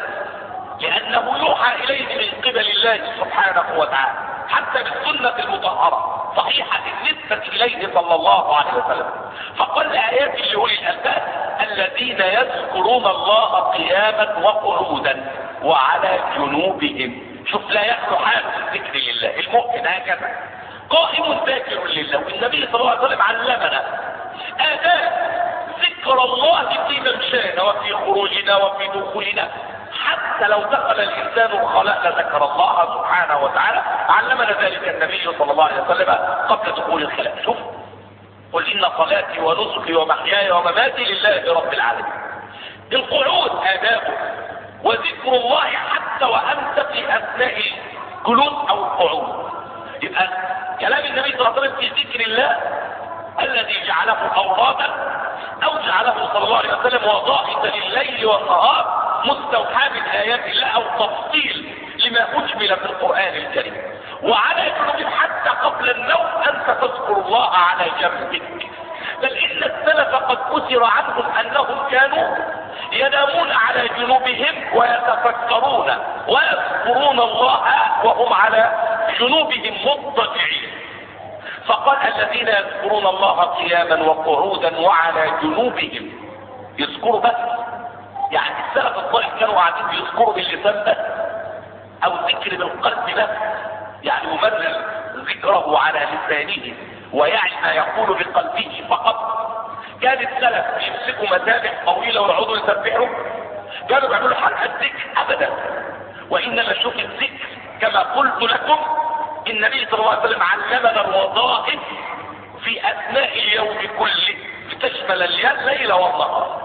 لأنه يوحى إليه من قبل الله سبحانه وتعالى حتى بالسنة المطهرة صحيحة النسبة إليه صلى الله عليه وسلم. فقال آيات لأولي الألباب الذين يذكرون الله قياما وقعودا وعلى جنوبهم. شوف، لا يخلو حال الذكر لله، المؤمن هكذا قائم ذاكر لله. والنبي صلى الله عليه وسلم علمنا آداب ذكر الله في ممشانا وفي خروجنا وفي دخولنا، حتى لو دخل الانسان الخلاء لذكر الله سبحانه وتعالى. علمنا ذلك النبي صلى الله عليه وسلم قبل دخول الخلاء. شوف، قل ان صلاتي ونسكي ومحياي ومماتي لله رب العالمين. القعود آدابه وذكر الله حتى وانت في اثناء الجلوس او القعود. يبقى كلام النبي صلى الله عليه وسلم في ذكر الله الذي جعله اورادا او جعله صلى الله عليه وسلم وظائف لليل والنهار مستوحى من آيات الله او تفصيل لما اجمل في القرآن الكريم. وعلى جنوب حتى قبل النوم انت تذكر الله على جنبك. بل ان السلف قد اثر عنهم انهم كانوا ينامون على جنوبهم ويتفكرون ويذكرون الله وهم على جنوبهم مضطجعين. فقال الذين يذكرون الله قياما وقعودا وعلى جنوبهم. يذكروا بس، يعني السلف الصالح كانوا قاعدين يذكروا باللسان بس او ذكر بالقلب بس، يعني يمرر ذكره على لسانه ويعي ما يقول بقلبه فقط. كان السلف يمسكوا مسابح طويله ويقعدوا يسبحوا، كانوا بيعملوا حلقه ذكر ابدا، وانما شوف الذكر كما قلت لكم النبي صلى الله عليه وسلم علمنا الوظائف في اثناء اليوم كله تشمل الليل والنهار،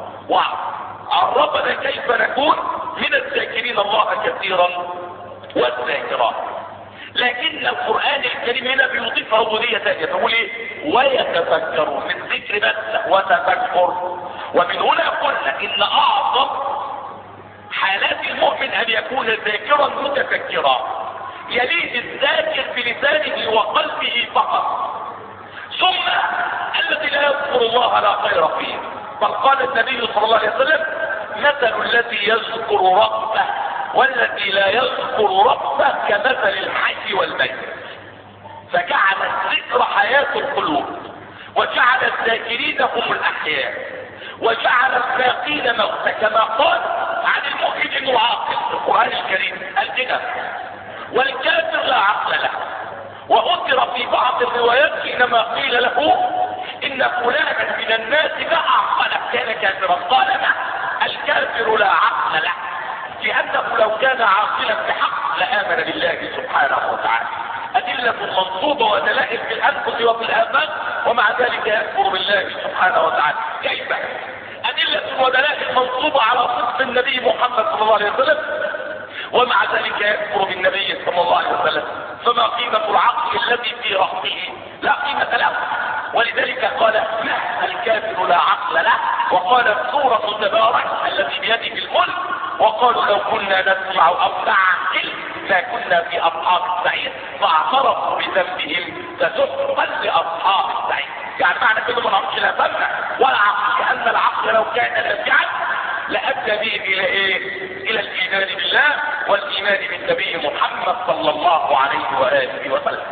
وعرفنا كيف نكون من الذاكرين الله كثيرا والذاكرات. لكن القرآن الكريم هنا بيضيف عبودية ثانية، يقول ايه؟ ويتفكرون، من ذكر بس وتفكر. ومن هنا قلنا ان اعظم حالات المؤمن ان يكون ذاكرا متفكرا، يليه الذاكر بلسانه وقلبه فقط، ثم الذي لا يذكر الله لا خير فيه. بل قال النبي صلى الله عليه وسلم مثل الذي يذكر ربه والذي لا يذكر ربه كمثل الحي والميت. فجعل الذكر حياة القلوب، وجعل الذاكرين هم الأحياء، وجعل الباقين موتى، كما قال عن المؤمن انه عاقل في القرآن الكريم الجنة، والكافر لا عقل له. وأذكر في بعض الروايات حينما قيل له إن فلانا من الناس لا عقل كان كافرا، قال لا، الكافر لا عقل له، لأنه لو كان عاقلا بحق لآمن بالله سبحانه وتعالى. أدلة منصوبة ودلائل في الأنفس وفي الآفاق، ومع ذلك يكفر بالله سبحانه وتعالى. كيف؟ أدلة ودلائل منصوبة على صدق النبي محمد صلى الله عليه وسلم، ومع ذلك يكفر بالنبي صلى الله عليه وسلم. فما قيمة العقل الذي في رحمه؟ لا قيمة له. ولذلك قال لا، الكافر لا عقل له. وقال سورة تبارك الذي بيده الملك وقالوا لو كنا نسمع او نعقل ما كنا في اصحاب السعير فاعترفوا بذنبهم فسحقا لاصحاب السعير. يعني معنى كده ما نعرفش لا سمع ولا عقل، لان العقل لو كان نافعا لأدى به الى ايه؟ الى الايمان بالله والايمان بالنبي محمد صلى الله عليه واله وسلم.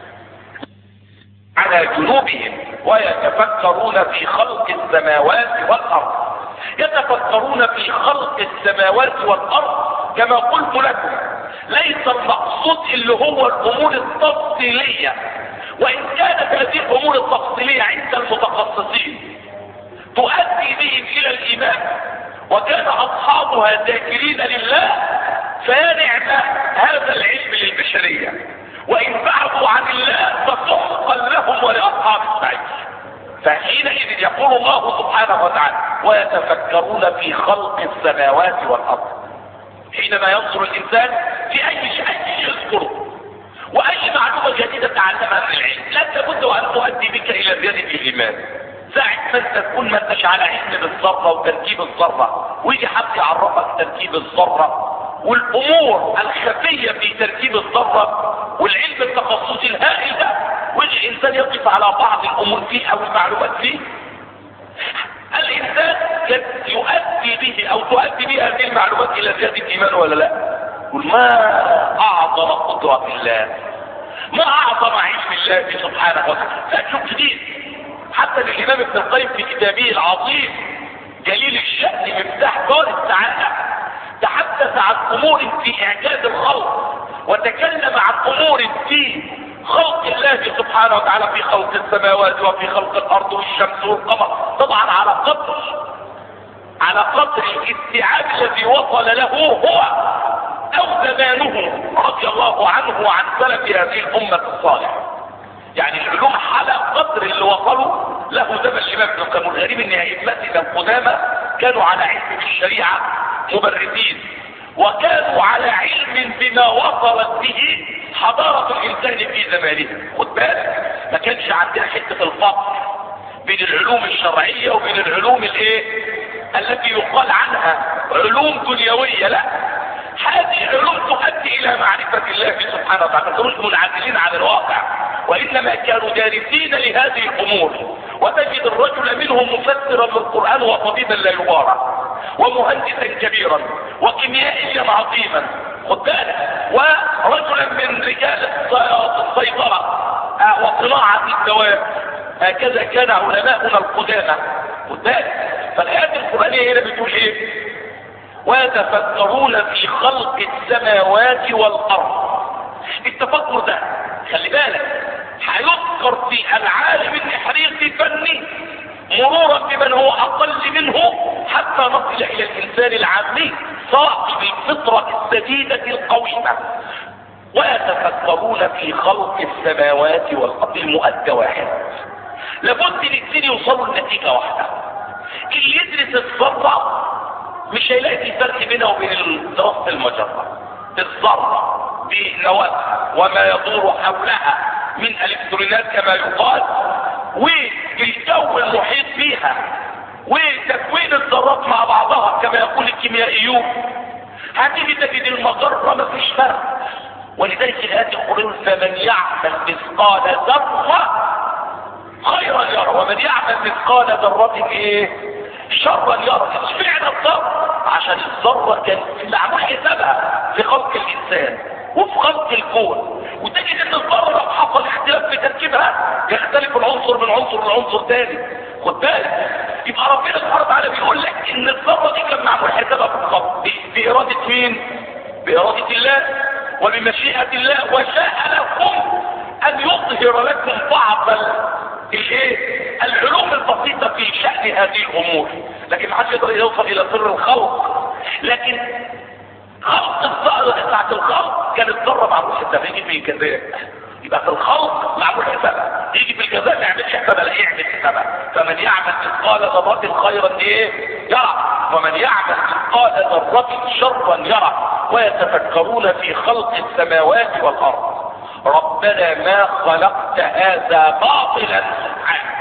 على جنوبهم ويتفكرون في خلق السماوات والارض. يتفكرون في خلق السماوات والارض كما قلت لكم، ليس المقصود اللي هو الامور التفصيلية، وان كانت هذه الامور التفصيلية عند المتخصصين تؤدي بهم الى الايمان وكان اصحابها ذاكرين لله، فيا نعم هذا العلم للبشرية، وان بعدوا عن الله فسحقا لهم ولاصحاب السعير. فحينئذ يقول الله سبحانه وتعالى ويتفكرون في خلق السماوات والارض. حينما ينظر الانسان في اي شيء يذكره واي معلومة جديدة تعلمها من العلم لا بد وان تؤدي بك الى زيادة الايمان. ساعة ما انت تكون ما انتش على علم بالذرة وتركيب الذرة ويجي حد يعرفك تركيب الذرة والامور الخفية في تركيب الذرة والعلم التخصصي الهائل ده، ويجي الانسان يقف على بعض الامور فيه او المعلومات فيه، الانسان يؤدي به او تؤدي به هذه المعلومات الى زيادة ايمان ولا لا؟ قل ما اعظم قدرة الله، ما اعظم علم الله سبحانه وتعالى. لا شوف جديد حتى الامام ابن القيم في كتابه العظيم جليل الشأن مفتاح دار السعادة تحدث عن امور في اعجاز الخلق، وتكلم عن امور في خلق الله سبحانه وتعالى، في خلق السماوات وفي خلق الارض والشمس والقمر، طبعا على قدر الاستيعاب الذي وصل له هو او زمانه رضي الله عنه وعن سلف هذه الامة الصالحة. يعني العلوم على قدر اللي وصلوا له زمن الامام ابن القيم. الغريب ان ائمتنا القدامى كانوا على علم بالشريعة مبرزين، وكانوا على علم بما وصلت به حضارة الانسان في زمانه. خد بالك ما كانش عندنا حتة الفصل بين العلوم الشرعية وبين العلوم التي يقال عنها علوم دنيوية. لا، هذه علوم تؤدي الى معرفة الله سبحانه وتعالى، كانوا منعزلين عن الواقع، وانما كانوا دارسين لهذه الامور. وتجد الرجل منهم مفسرا للقرآن وطبيبا لا يبارى، ومهندسا كبيرا، وكيميائيا عظيما، خد بالك، ورجلا من رجال الصيدلة وصناعة الدواء. هكذا كان علماؤنا القدامى، خد بالك. فالآيات القرآنية هنا بتقول ايه؟ ويتفكرون في خلق السماوات والارض. التفكر ده خلي بالك هيذكر في العالم الإحريقي الفني مرورا بمن هو اقل منه حتى نصل الى الانسان العامي صاحب الفطرة السديدة القويمة. ويتفكرون في خلق السماوات والارض. المؤدى واحد، لابد الاثنين يوصلوا لنتيجة واحدة. اللي يدرس الذرة مش هيلاقي في فرق بينه وبين دراسة المجرة. الذرة بنواتها وما يدور حولها من الكترونات كما يقال، والجو المحيط بها، وتكوين الذرات مع بعضها كما يقول الكيميائيون، هتيجي تجد المجرة ما فيش فرق. ولذلك الآيات يقولون فمن يعمل مثقال ذرة خيرا يرى ومن يعمل مثقال ذرة ايه شرا يرى. اشمعنى الذرة؟ عشان الذرة كان معمول حسابها في خلق الانسان وفي خلق الكون، وتجد ان الذرة لو حصل اختلاف في تركيبها يختلف العنصر من عنصر لعنصر تاني. خد بالك، يبقى ربنا سبحانه وتعالى بيقول لك ان الذرة دي كان معمول حسابها في الخلق بإرادة مين؟ بإرادة الله وبمشيئة الله، وشاء لكم ان يظهر لكم بعض العلوم البسيطة في شأن هذه الامور، لكن محدش يقدر يوصل الى سر الخلق. لكن خلق الذرة بتاعت الخلق كانت ذرة معمول حسابها، يجي في الجزاء يبقى في الخلق معمول حسابها، يجي في الجزاء ما يعملش حسابها، لا يعمل حسابها. فمن يعمل مثقال ذرة خيرا يرى ومن يعمل مثقال ذرة شرا يرى. ويتفكرون في خلق السماوات والارض ربنا ما خلقت هذا باطلا سبحانك.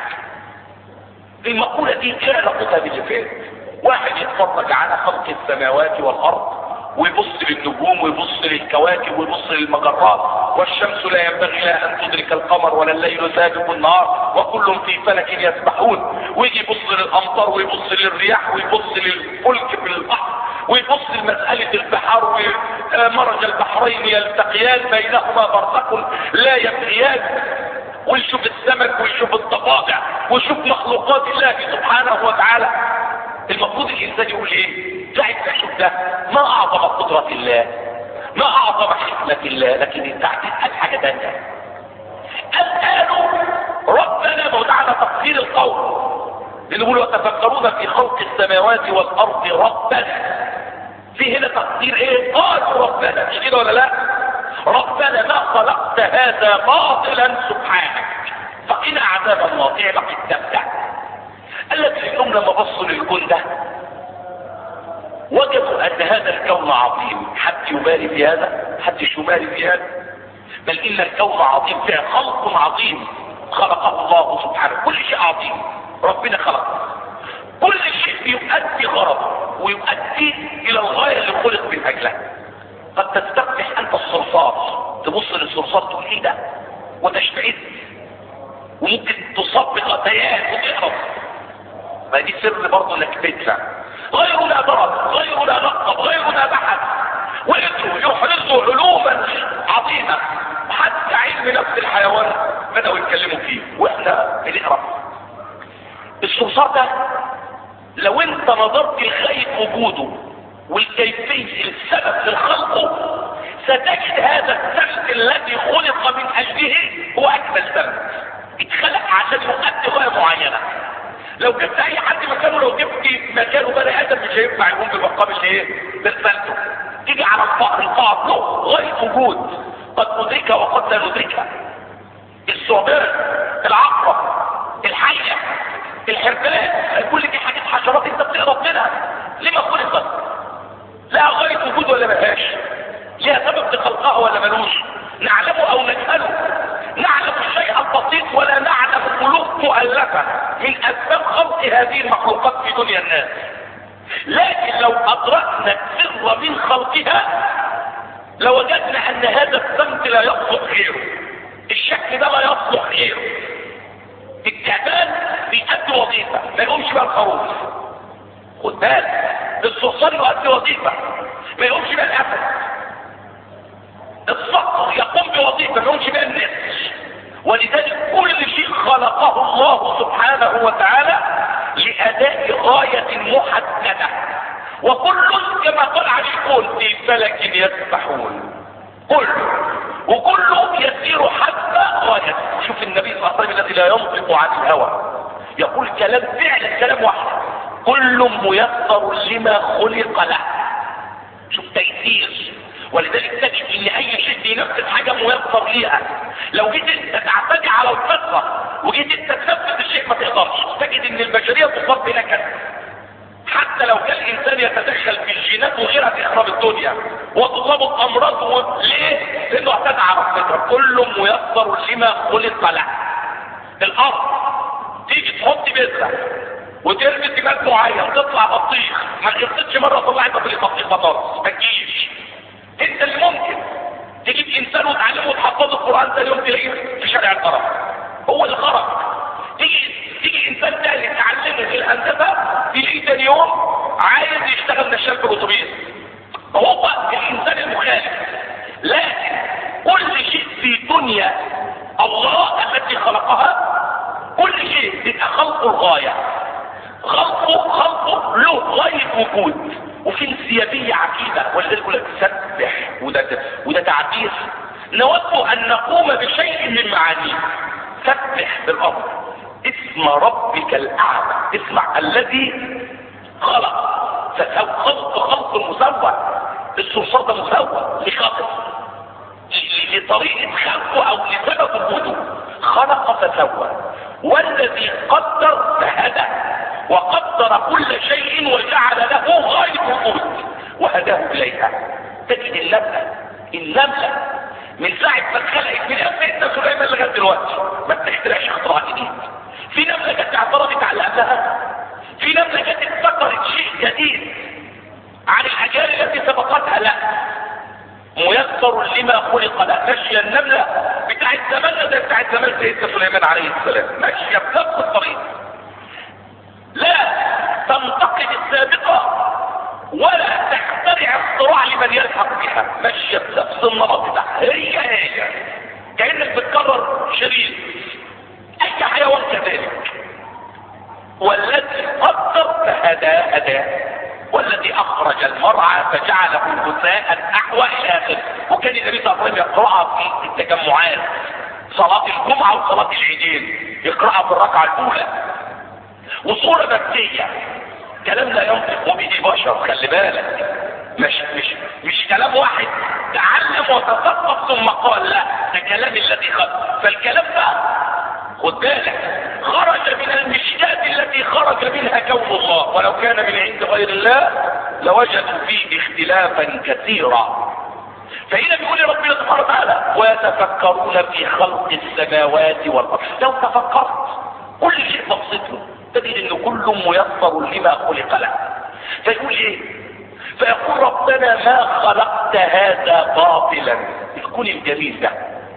المقولة دي كانت باللي فات. واحد يتفرج على خلق السماوات والارض ويبص للنجوم ويبص للكواكب ويبص للمجرات، والشمس لا ينبغي لها ان تدرك القمر ولا الليل سابق النهار وكل في فلك يسبحون، ويجي يبص للامطار ويبص للرياح ويبص للفلك في البحر ويبص لمسألة البحار ومرج البحرين يلتقيان بينهما برزخ لا يبغيان، ويشوف السمك ويشوف الضفادع ويشوف مخلوقات الله سبحانه وتعالى. المفروض الانسان يقول ايه؟ قاعد تشوف ده ما اعظم قدرة الله، ما اعظم حكمة الله، لكن انت هتسأل حاجة تانية. اسألوا ربنا موضعنا تفسير القول، بنقول وتفكرون في خلق السماوات والارض ربنا. في هنا تقدير ايه؟ قالوا ربنا، مش كده ولا لا؟ ربنا ما خلقت هذا باطلا سبحانك فقنا عذاب النار. ايه بقى التبدع؟ الذي اليوم لما بصوا للكون ده وجدوا ان هذا الكون عظيم. حد يبالي في هذا؟ حد يبالي في هذا؟ بل ان الكون عظيم، فيه خلق عظيم خلقه الله سبحانه. كل شيء عظيم ربنا خلقه، كل شيء يؤدي غرضه ويؤدي الى الغاية اللي خلق من اجلها. الصرصار تقول ايه ده وتشتعل، وممكن تصاب بغثيان وتهرب. ما دي سر برضه انك تدفع. غيرنا ضرب، غيرنا نقب، غيرنا بحث، وقدروا يحرزوا علوما عظيمه، حتى علم نفس الحيوان بدأوا يتكلموا فيه واحنا بنقرا. الصرصار ده لو انت نظرت لغايه وجوده والكيفيه السبب لخلقه ستجد هذا السمت الذي خلق من اجله هو اجمل سمت، اتخلق عشان يؤدي غايه معينه. لو جبت اي حد مكانه، لو جبت مكانه بني ادم مش هينفع يقوم بمقام ايه برسالته. تيجي على القاعد له غايه وجود، قد ندركها وقد لا ندركها. الثعبان، العقرب، الحيه، الحربان، كل دي حاجات حشرات انت بتقرب منها. لما خلقت؟ لها غايه وجود ولا ملهاش؟ لها سبب لخلقها ولا ملوش؟ نعلمه او نجهله؟ نعلم الشيء البسيط ولا نعلم خلق مؤلفه من اسباب خلق هذه المخلوقات في دنيا الناس. لكن لو ادركنا السر من خلقها لوجدنا ان هذا السمت لا يصلح غيره، الشكل ده لا يصلح غيره. التعبان بيأدي وظيفه ما يقومش بها الخروف، خد بالك. الصرصار يؤدي وظيفه ما يقومش بها الاسد. الصقر يقوم بوظيفه ما يقومش بها النسر. ولذلك كل شيء خلقه الله سبحانه وتعالى لأداء غاية محددة، وكل كما قال عليكم في فلك يسبحون، وكله يسير حسب غايته. شوف النبي صلى الله عليه وسلم الذي لا ينطق عن الهوى يقول كلام فعلا كلام واحد: كل ميسر لما خلق له. شوف تيسير. ولذلك تجد ان اي شيء بينفذ حاجه ميسر ليها. لو جيت انت تعتدي على الفطره وجيت انت تنفذ الشيء ما تقدرش، تجد ان البشريه تصاب بنكد. حتى لو كان الانسان يتدخل في الجينات وغيرها تخرب الدنيا وتصاب امراض. ليه؟ لانه اعتدى على الفطره. كل ميسر لما خلق له. الارض تيجي تحط بذره وترمي سماد معين تطلع بطيخ، ما خلصتش مره طلعت بطيخ بطاطس، ما تجيش. انت اللي ممكن تجيب انسان وتعلمه وتحفظه القران ثاني يوم تلاقيه في شارع القرف، هو اللي خرج. تيجي انسان ثاني تعلمه في الهندسه تلاقيه ثاني يوم عايز يشتغل نشال في الاتوبيس، هو الانسان المخالف. لكن كل شيء في دنيا الله التي خلقها، كل شيء بيبقى خلقه الغايه، خلقه له غايه وجود، وفي انسيابيه عجيبه. ولذلك يقول لك سبح، وده تعبير نود ان نقوم بشيء من معانيه. سبح بالامر، اسم ربك الاعلى، اسمع الذي خلق. خلق مسوى. الصرصار ده مسوى لخلق، لطريقه خلقه او لسبب وجوده. خلق فسوى، والذي قدر فهدى، وقدر كل شيء وجعل له غاية وجود وهداه إليها. تجد النملة من ساعة ما اتخلقت من سيدنا سليمان لغاية دلوقتي ما بتخترعش اختراع جديد. في نملة كانت اعترضت على قبلها، في نملة كانت ابتكرت شيء جديد عن الأجيال التي سبقتها. لا، ميسر لما خلق له. ماشية النملة بتاعت زمان زي بتاعت زمان سيدنا سليمان عليه السلام، ماشية بنفس الطريق، لا تنتقد السابقة ولا تخترع اختراع لمن يلحق بها، ماشية بنفس النمط بتاعها. هي كأنك بتكرر شريط. اي حيوان كذلك. والذي قدر فهدى، والذي اخرج المرعى فجعله غثاء احوى الى اخره. وكان النبي صلى الله عليه وسلم يقرأها في التجمعات، صلاة الجمعة وصلاة العيدين، يقرأها في الركعة الاولى. وصورة مبدئية، كلام لا ينطق به بشر. خلي بالك، مش كلام واحد تعلم وتثقف ثم قال، لا، ده كلام الذي خلق. فالكلام ده خد بالك خرج من المشكات التي خرج منها كون الله، ولو كان من عند غير الله لوجدوا فيه اختلافا كثيرا. فهنا بيقول ربنا سبحانه وتعالى: ويتفكرون في خلق السماوات والارض. لو تفكرت كل شيء بسيط تجد ان كل ميسر لما خلق له. فيقول ايه؟ فيقول ربنا ما خلقت هذا باطلا. الكون الجميل ده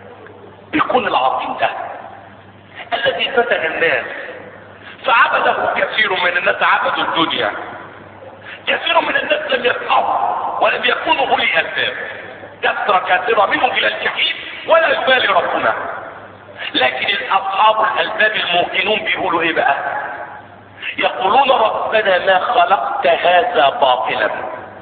الكون العظيم ده الذي فتن الناس فعبده كثير من الناس، عبدوا الدنيا. كثير من الناس لم يفقهوا ولم يكونوا اولي الباب، كثرة كثيرة منهم الى الجحيم ولا يبالي ربنا. لكن اصحاب الالباب الموقنون بيقولوا ايه بقى؟ يقولون ربنا ما خلقت هذا باطلا.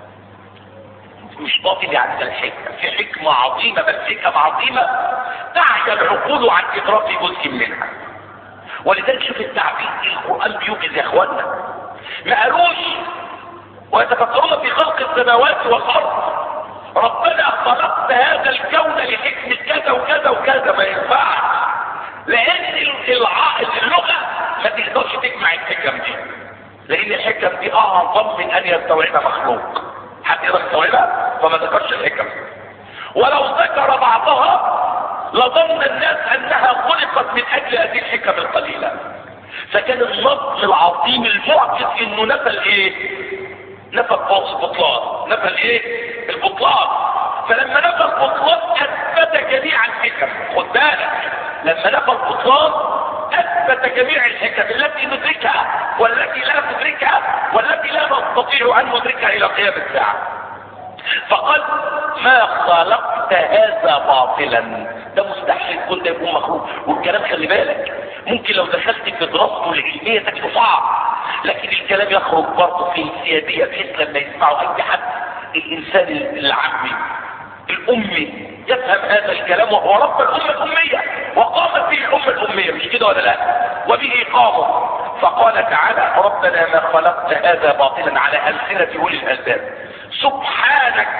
مش باطل يعني الحكمة، في حكمة عظيمة، بل حكمة عظيمة تعجز العقول عن ادراك جزء منها. ولذلك شوف التعبير القرآن بيوجز يا اخوانا، ما قالوش ويتفكرون في خلق السماوات والارض ربنا خلقت هذا الكون لحكمة كذا وكذا وكذا، ما ينفعش، لان اللغة ما تقدرش تجمع الحكم دي، لان الحكم دي اعظم من ان يستوعبها مخلوق. حد يقدر يستوعبها؟ فما ذكرش الحكم. ولو ذكر بعضها لظن الناس انها خلقت من اجل هذه الحكم القليلة. فكان النظم العظيم المعجز انه نفى الايه؟ نفى البطلان. نفى الايه؟ البطلان. فلما نفى البطلان اثبت جميع الحكم. خد بالك، لما نفى البطلان اثبت جميع الحكم التي ندركها والتي لا ندركها والتي لا نستطيع ان ندركها الى قيام الساعة. فقال ما خلقت هذا باطلا، ده مستحيل كل ده يكون مخلوق. والكلام خلي بالك ممكن لو دخلت في دراسته العلمية تجده صعب، لكن الكلام يخرج برضه في انسيابية بحيث لما يسمعوا اي حد الانسان العامي الامي يفهم هذا الكلام، وهو رب الامة الامية وقامت به الامة الامية، مش كده ولا لا؟ وبه قاموا. فقال تعالى ربنا ما خلقت هذا باطلا على ألسنة أولي الألباب. سبحانك،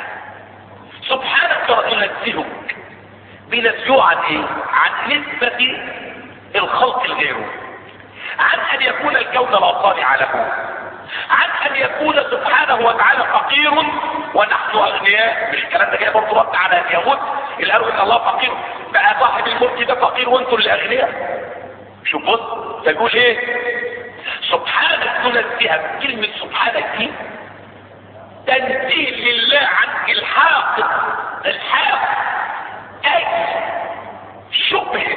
سبحانك ننزهك. بنزهه عن ايه؟ عن نسبة الخلق لغيره، عن ان يكون الكون لا صانع له، عن ان يكون سبحانه وتعالى فقير ونحن اغنياء. مش الكلام ده جاي برضه رد على اليهود اللي قالوا ان الله فقير، بقى صاحب الملك ده فقير وانتم اللي اغنياء. شوف بص تقول ايه؟ سبحانك ننزهك. كلمة سبحانك دي تنزيه لله عن الحاق اي شبه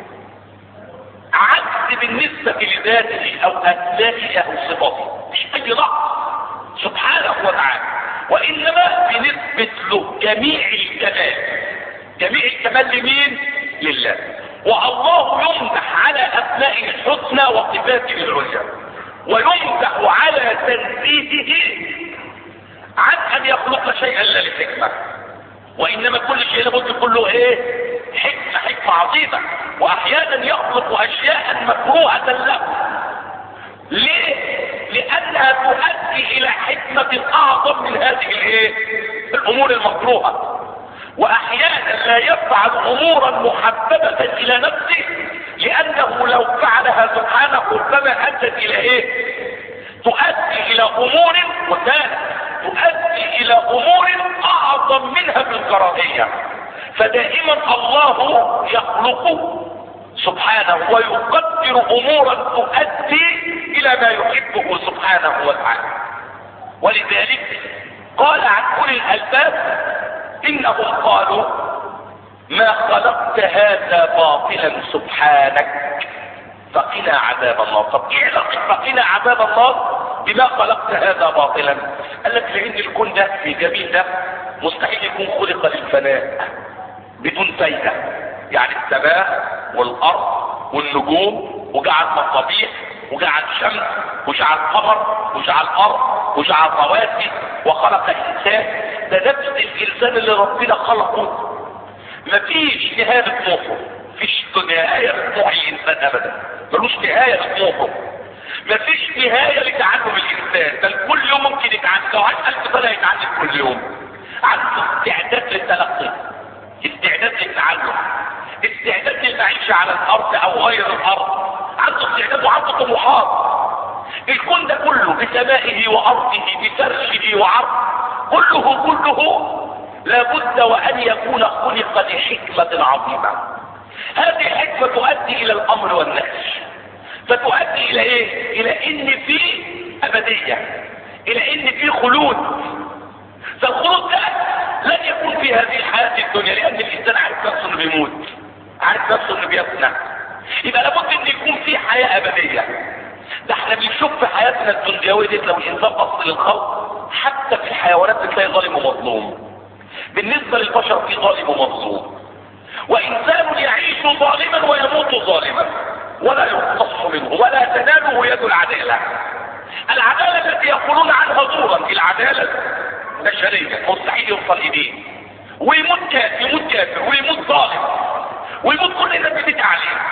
عكس بالنسبة لذاته او اسمائه او صفاته، مش اي نقص سبحانه وتعالى، وانما بنسبة له جميع الكمال. جميع الكمال لمين؟ لله. والله يمدح على اسمائه الحسنى وصفاته العليا، ويمدح على تنزيهه عن ان يخلق شيئا لا لحكمة، وانما كل شيء لابد كله ايه؟ حكمة عظيمة. واحيانا يخلق اشياء مكروهة له. ليه؟ لانها تؤدي الى حكمة اعظم من هذه الايه؟ الامور المكروهة. واحيانا لا يفعل امورا محببة الى نفسه لانه لو فعلها سبحانه ربما ادت الى ايه؟ تؤدي الى امور تؤدي الى امور اعظم منها بالكراهية. فدائما الله يخلق سبحانه ويقدر امورا تؤدي الى ما يحبه سبحانه وتعالى. ولذلك قال عن اولي الالباب انهم قالوا ما خلقت هذا باطلا سبحانك فقنا عذاب النار. طب ايه علاقة فقنا عذاب النار بما خلقت هذا باطلا؟ قال لك لان الكون ده الجميل ده مستحيل يكون خلق للفناء بدون فايدة. يعني السماء والارض والنجوم وجعل مصابيح وجعل شمس وجعل قمر وجعل ارض وجعل رواسي وخلق انسان. ده نفس الانسان اللي ربنا خلقه مفيش نهاية لطموحه، مفيش نهاية لطموح الانسان ابدا، ملوش نهاية لطموحه، مفيش نهاية لتعلم الانسان، بل كل يوم ممكن يتعلم. لو عايز 1000 سنة يتعلم كل يوم. عنده استعداد للتلقي، استعداد للتعلم، استعداد للمعيشة على الارض او غير الارض، عنده استعداد وعنده طموحات. الكون ده كله بسمائه وارضه بفرشه وعرضه كله لابد وان يكون خلق لحكمة عظيمة. هذه الحكمة تؤدي الى الامر والنهي، فتؤدي الى ايه؟ الى ان في ابدية، الى ان في خلود. فالخلود ده لن يكون في هذه الحياة الدنيا، لان الانسان عارف نفسه انه بيموت. عارف نفسه انه بيفنى. يبقى لابد ان يكون في حياة ابدية. ده احنا بنشوف في حياتنا الدنيوية دي لو الانسان اصل للخلق، حتى في الحيوانات بتلاقي ظالم ومظلوم. بالنسبة للبشر في ظالم ومظلوم، وانسان يعيش ظالما ويموت ظالما ولا يقتص منه ولا تناله يد العدالة. العدالة التي يقولون عنها زورا، العدالة بشرية مستحيل يوصل اليه، ويموت كافر ويموت ظالم ويموت كل الناس بتدعي عليه.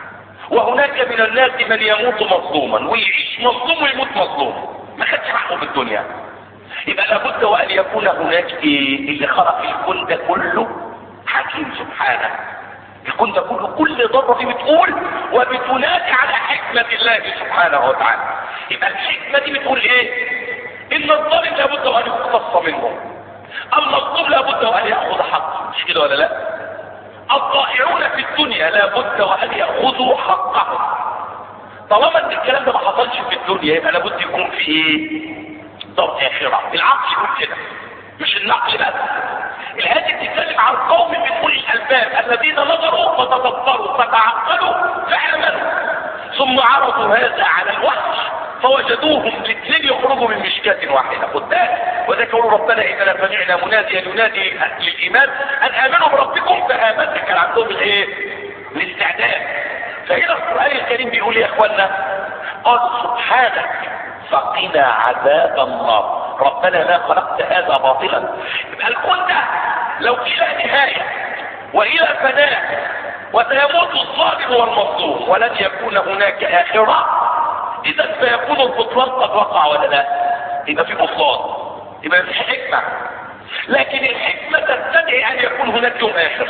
وهناك من الناس من يموت مظلوما ويعيش مظلوم ويموت مظلوم، ما خدش حقه في الدنيا. يبقى لابد وان يكون هناك اللي خلق الكون ده كله حكيم سبحانه. الكون ده كله كل ذره فيه بتقول وبتنادي على حكمه الله سبحانه وتعالى. يبقى الحكمه دي بتقول ايه؟ ان الظالم لابد وان يقتص منه، المظلوم لابد وان ياخذ حقه، مش كده ولا لا؟ الضائعون في الدنيا لابد وان ياخذوا حقهم. طالما ان الكلام ده ما حصلش في الدنيا يبقى لابد يكون في ايه؟ دار اخره. العقل يقول كده، مش النقل بس. الآية بتتكلم عن قوم من أولي الألباب الذين نظروا فتدبروا فتعقلوا فعملوا، ثم عرضوا هذا على الوحش فوجدوهم الاثنين يخرجوا من مشكاة واحدة. خد بالك، وذكروا ربنا إننا سمعنا مناديا ينادي للإيمان أن آمنوا بربكم فآمنا. كان عندهم الايه؟ الاستعداد. فهنا القرآن الكريم بيقول يا إخوانا قال سبحانك فقنا عذاب النار، ربنا ما خلقت هذا باطلا. يبقى الكون ده لو الى نهايه والى فناء وسيموت الظالم والمظلوم ولن يكون هناك اخره، اذا سيكون البطلان قد وقع ولا لا؟ يبقى في بطلان، يبقى في حكمه. لكن الحكمه تستدعي ان يكون هناك يوم اخر،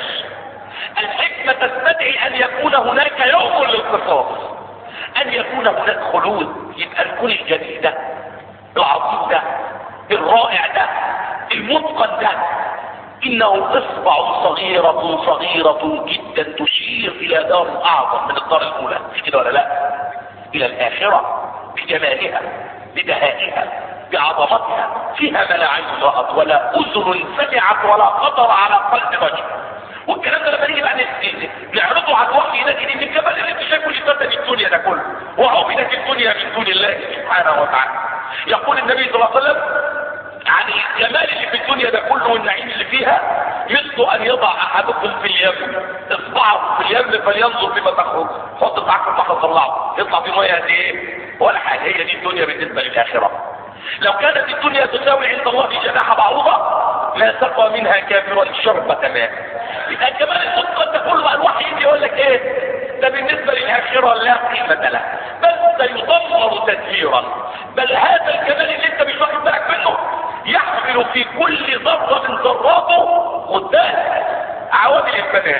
الحكمه تستدعي ان يكون هناك يوم للقصاص، ان يكون هناك خلود. يبقى الكون الجديد ده العظيم ده الرائع ده المتقن ده انه اصبع صغيرة صغيرة جدا تشير الى دار اعظم من الدار الاولى، مش كده ولا لا؟ الى الاخرة بجمالها ببهائها بعظمتها، فيها ما لا عين رأت ولا اذن سمعت ولا خطر على قلب رجل. والكلام ده لما نيجي بقى نعرضه على الوحي نجد ان الجبل اللي انت شايفه اللي فتن الدنيا ده كله وعبدت الدنيا من دون الله سبحانه وتعالى. يقول النبي صلى الله عليه وسلم عن الجمال اللي في الدنيا ده كله والنعيم اللي فيها مثل ان يضع احدكم في اليم اصبعه في اليم فلينظر بما تخرج. حط اصبعك في البحر طلعه يطلع في ميه قد ايه؟ ولا حاجه. هي دي الدنيا بالنسبه للاخره. لو كانت الدنيا تساوي عند الله جناح بعوضه ما سقى منها كافر شربة ماء. يبقى الجمال المتقن ده كله الوحي يقول لك ايه؟ ده بالنسبه للاخره لا قيمه له، بل سيدمر تدميرا. بل هذا الجمال اللي انت مش واخد بالك منه يحمل في كل ذره من ذراته قدام عوامل البنات.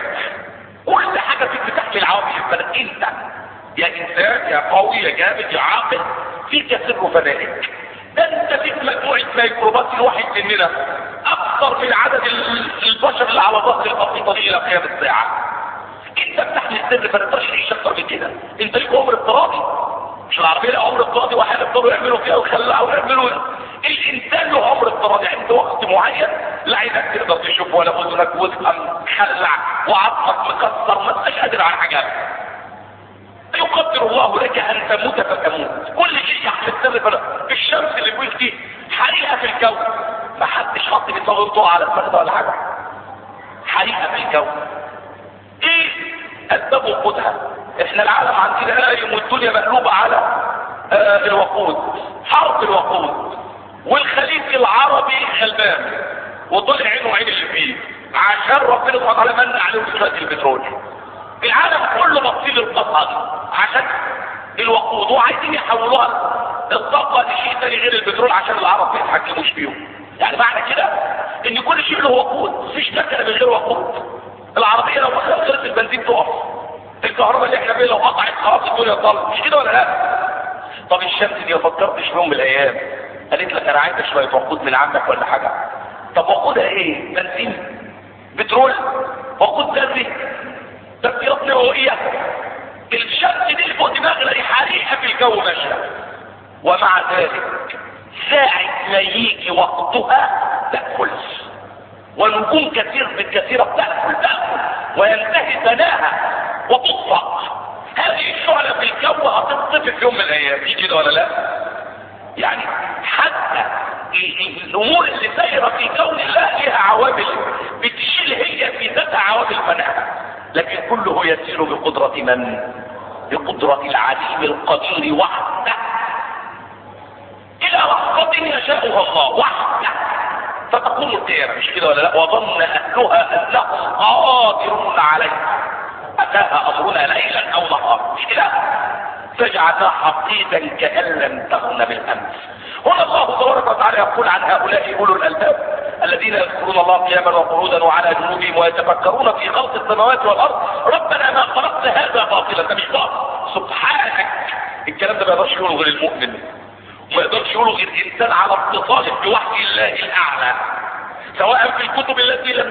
كل حاجه فيك بتحمل عوامل البنات. انت يا انسان يا قوي يا جامد يا عاقل فيك سر فنائك. ده انت فيك مجموعه ميكروبات الواحد مننا اكثر من عدد البشر اللي على ظهر البسيطه دي الى قيام الساعه. انت بتحمل السر فما تقدرش تعيش اكتر من كده. انت ليك عمر افتراضي، مش العربيه لها عمر افتراضي واحد يقدروا يعملوا فيها ويخلعوا ويعملوا. الانسان له عمر افتراضي عند وقت معين لا عينك تقدر تشوف ولا اذنك وتبقى مخلع وعظمك مكسر ما تبقاش قادر على حاجات. يقدر الله لك ان تموت فتموت. كل شيء يحمل السر. في الشمس اللي بيقول دي حريقه في الجو، ما حدش حط بيصور على المخده ولا حاجه. حريقه في الجو ايه اسباب وقودها؟ احنا العالم عندنا قايم والدنيا مقلوبه على الوقود، حرب الوقود، والخليج العربي غلبان وطلع عينه عين اللي فيه عشان ربنا سبحانه وتعالى من عليهم سنة البترول. العالم كله مصير القطعه عشان الوقود وعايزين يحولوها الطاقه لشيء ثاني غير البترول عشان العرب ما يتحكموش فيهم. يعني معنى كده ان كل شيء له وقود، مفيش مكنه من غير وقود. العربيه لو خلصت البنزين تقف، الكهرباء اللي احنا بيها لو قطعت خلاص الدنيا طالت، مش كده ولا لا؟ طب الشمس دي ما فكرتش في يوم من الايام قالت لك انا عايز شويه وقود من عندك ولا حاجه؟ طب وقودها ايه؟ بنزين؟ بترول؟ وقود ذري؟ تغييرات نوويه؟ الشمس دي فوق دماغنا دي حريقه في الجو ماشيه، ومع ذلك ساعه ما يجي وقتها تاكل. ونجوم كثير بالكثيره بتاكل وينتهي ثناها وتطفأ. هذه الشعلة في الجو هتطفي في يوم من الايام، مش كده ولا لا؟ يعني حتى الامور اللي سايره في كون الله لها عوامل بتشيل هي في ذاتها عوامل فناها، لكن كله يسير بقدرة من؟ بقدرة العليم القدير وحده، الى لحظة يشاءها الله وحده فتقوم القيامة، مش كده ولا لا؟ وظن اهلها انهم قادرون عليها اتاها امرنا ليلا او نهارا، مش كده؟ فجعلناها حقيقا كأن لم تغن بالامس. هنا الله تبارك وتعالى يقول عن هؤلاء اولو الالباب الذين يذكرون الله قياما وقعودا وعلى جنوبهم ويتفكرون في خلق السماوات والارض ربنا ما خلقت هذا باطلا. ده مش باطل، سبحانك. الكلام ده ما يقدرش يقوله غير المؤمن، وما يقدرش يقوله غير انسان على اتصال بوحي الله الاعلى، سواء في الكتب التي لم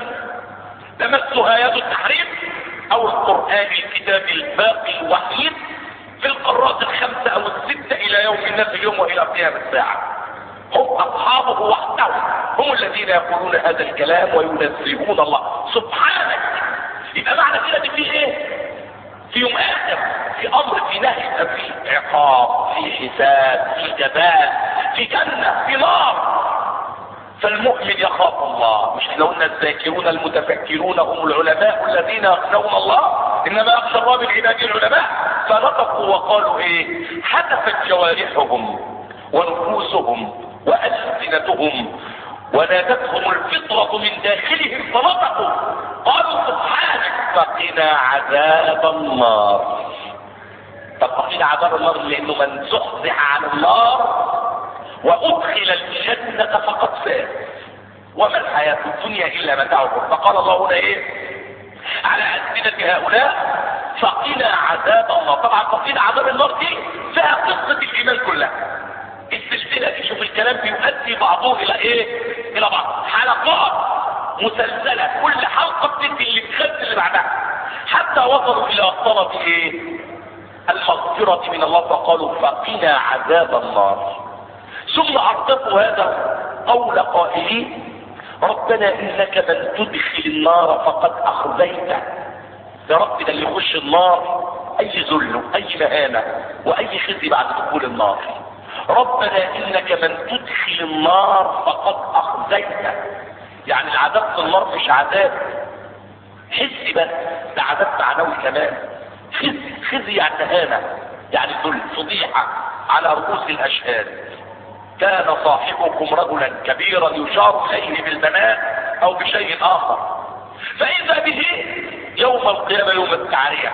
تمسها يد التحريف او القران الكتاب الباقي الوحيد في القارات الخمسه او السته الى يوم الناس اليوم والى قيام الساعه. هم اصحابه وحدهم هم الذين يقولون هذا الكلام وينزهون الله سبحانك. يبقى معنى كده ان في ايه؟ في يوم اخر، في امر، في نهي، في عقاب، في حساب، في جزاء، في جنه، في نار. فالمؤمن يخاف الله. مش احنا قلنا الذاكرون المتفكرون هم العلماء الذين يخشون الله؟ انما يخشى الله من عباده العلماء. فنطقوا وقالوا ايه؟ حدثت جوارحهم ونفوسهم والسنتهم ونادتهم الفطرة من داخلهم فنطقوا قالوا سبحانك فقنا عذاب النار. طب فقنا عذاب النار لانه من زحزح عن النار وادخل الجنة فقد فاز وما الحياة الدنيا الا متاع الغرور. فقال الله هنا ايه على ألسنة هؤلاء؟ فقنا عذاب النار. طبعا فقنا عذاب النار دي فيها قصة الايمان كلها. السلسلة دي شوف الكلام بيؤدي بعضه الى ايه؟ الى بعض حلقات مسلسلة، كل حلقة بتدي اللي تخلي اللي بعدها حتى وصلوا الى طلب ايه؟ المغفرة من الله فقالوا فقنا عذاب النار. ثم اردفوا هذا قول قائلين ربنا انك من تدخل النار فقد اخزيته. يا رب ده اللي يخش النار اي ذل اي مهانة واي خزي بعد دخول النار. ربنا انك من تدخل النار فقد اخزيته. يعني العذاب في النار مش عذاب حسي بس، ده عذاب معنوي كمان. خزي يعني مهانة، يعني ذل، فضيحة على رؤوس الاشهاد. كان صاحبكم رجلا كبيرا يشار اليه بالبنات او بشيء اخر، فاذا به يوم القيامة يوم التعرية.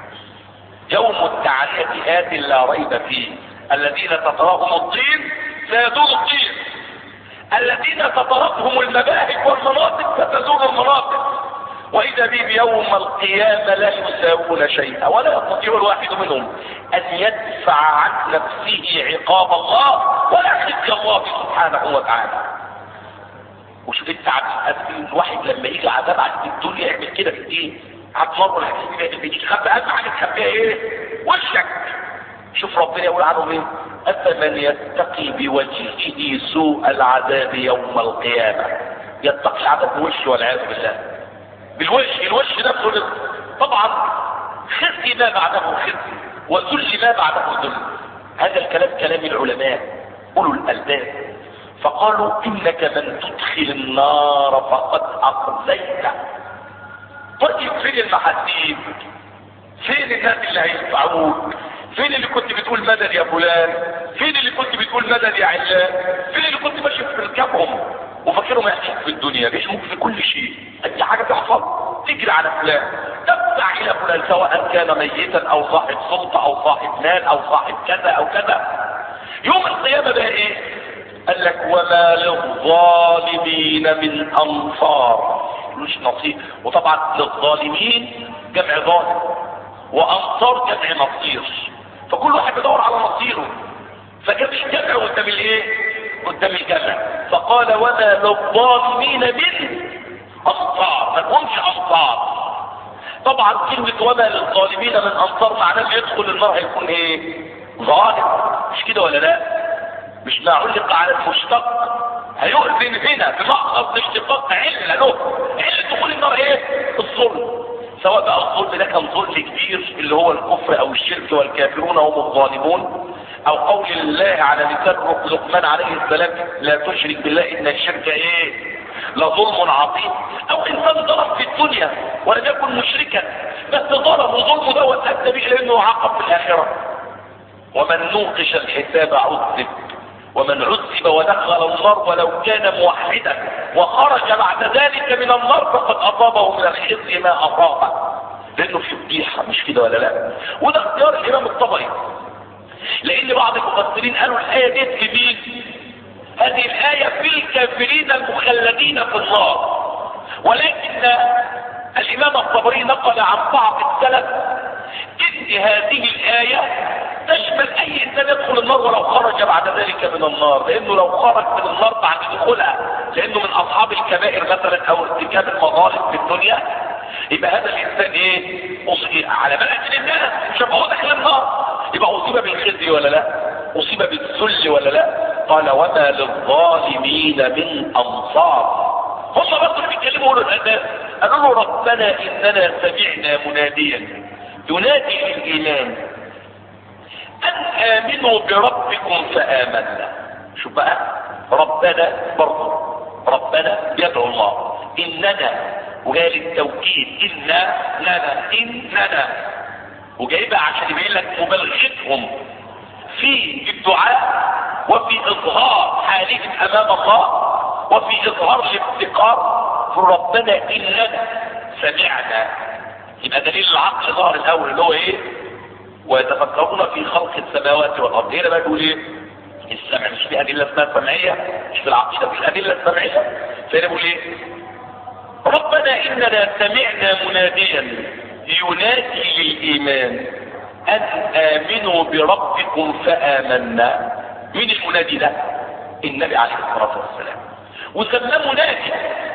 يوم التعرية آت لا ريب فيه. الذين تطرهم الطين سيزول الطين، الذين تطرتهم المباهج والمناطق ستزول المناطق، واذا به بيوم القيامة لا يساوون شيئا ولا يستطيع الواحد منهم ان يدفع عن نفسه عقاب الله ولا خزي الله سبحانه وتعالى. وشوف انت الواحد لما يجي عذاب على الدنيا يعمل كده في الدين هتمر الحديث بيجي تخبي اهم حاجه تخبيها ايه؟ وشك. شوف ربنا يقول عنهم ايه؟ افمن يتقي بوجهه سوء العذاب يوم القيامه. يتقي العذاب بوشه والعياذ بالله، الوش نفسه طبعا خزي ما بعده خزي وذل ما بعده ذل. هذا الكلام كلام العلماء اولو الالباب. فقالوا انك من تدخل النار فقد اخزيته. طيب فين المحاسيب؟ فين الناس اللي هيدفعوك؟ فين اللي كنت بتقول مدد يا فلان؟ فين اللي كنت بتقول مدد يا علان؟ فين اللي كنت ماشي في ركابهم وفاكرهم يحكموا في الدنيا؟ بيحكموك في كل شيء، اي حاجه تحصل تجري على فلان، تدفع الى فلان سواء كان ميتا او صاحب سلطه او صاحب مال او صاحب كذا او كذا. يوم القيامه بقى ايه؟ قال لك وما للظالمين من انصار. مش نصير. وطبعا للظالمين جمع ظالم وانصار جمع نصير، فكل واحد بيدور على نصيره، فجاب الجمع قدام الايه؟ قدام الجمع. فقال وما للظالمين من انصار، ما لهمش انصار. طبعا كلمه وما للظالمين من انصار معناه اللي يدخل النار هيكون ايه؟ ظالم، مش كده ولا لا؟ مش ما علق على المشتق هيؤذن هنا بمحض اشتقاق علة له. علة دخول النار ايه؟ الظلم. سواء بقى الظلم ده كان ظلم كبير اللي هو الكفر او الشرك والكافرون هم الظالمون، او قول الله على لسان لقمان عليه السلام لا تشرك بالله ان الشرك ايه لظلم عظيم، او انسان ظلم في الدنيا ولم يكن مشركا بس ظلم وظلمه دوت ادى به لانه يعاقب في الاخره. ومن نوقش الحساب عذب ومن عذب ودخل النار ولو كان موحدا وخرج بعد ذلك من النار فقد اصابه من الخزي ما اصابه، لانه في فضيحه مش كده ولا لا؟ وده اختيار الامام الطبري، لان بعض المفسرين قالوا الايه دي في مين؟ هذه الايه في الكافرين المخلدين في النار، ولكن الامام الطبري نقل عن بعض السلف ان هذه الايه تشمل اي انسان يدخل النار ولو خرج بعد ذلك من النار، لانه لو خرج من النار بعد دخولها لانه من اصحاب الكبائر مثلا او ارتكاب المظالم في الدنيا، يبقى هذا الانسان ايه على ملأ الناس مش هو داخل النار، يبقى اصيب بالخزي ولا لا؟ اصيب بالذل ولا لا؟ قال وما للظالمين من انصار. هم بس اللي بيتكلموا يقولوا الناس قالوا له ربنا اننا سمعنا مناديا ينادي للايمان ان امنوا بربكم فامنا. شوف بقى ربنا برضه ربنا يدعو الله اننا وجاي للتوكيد اننا وجايبها عشان يبين لك مبالغتهم في الدعاء وفي اظهار حالهم امام الله وفي اظهار الافتقار في ربنا اننا سمعنا. يبقى دليل العقل ظهر الاول اللي هو ايه؟ ويتفكرون في خلق السماوات والارض. هنا بقى يقول ايه؟ السمع مش في ادله اسمها سمعيه، مش في العقيده في الادله السمعيه. فهنا بيقول ايه؟ ربنا اننا سمعنا مناديا ينادي للايمان ان امنوا بربكم فامنا. مين المنادي ده؟ النبي عليه الصلاه والسلام، وسماه منادي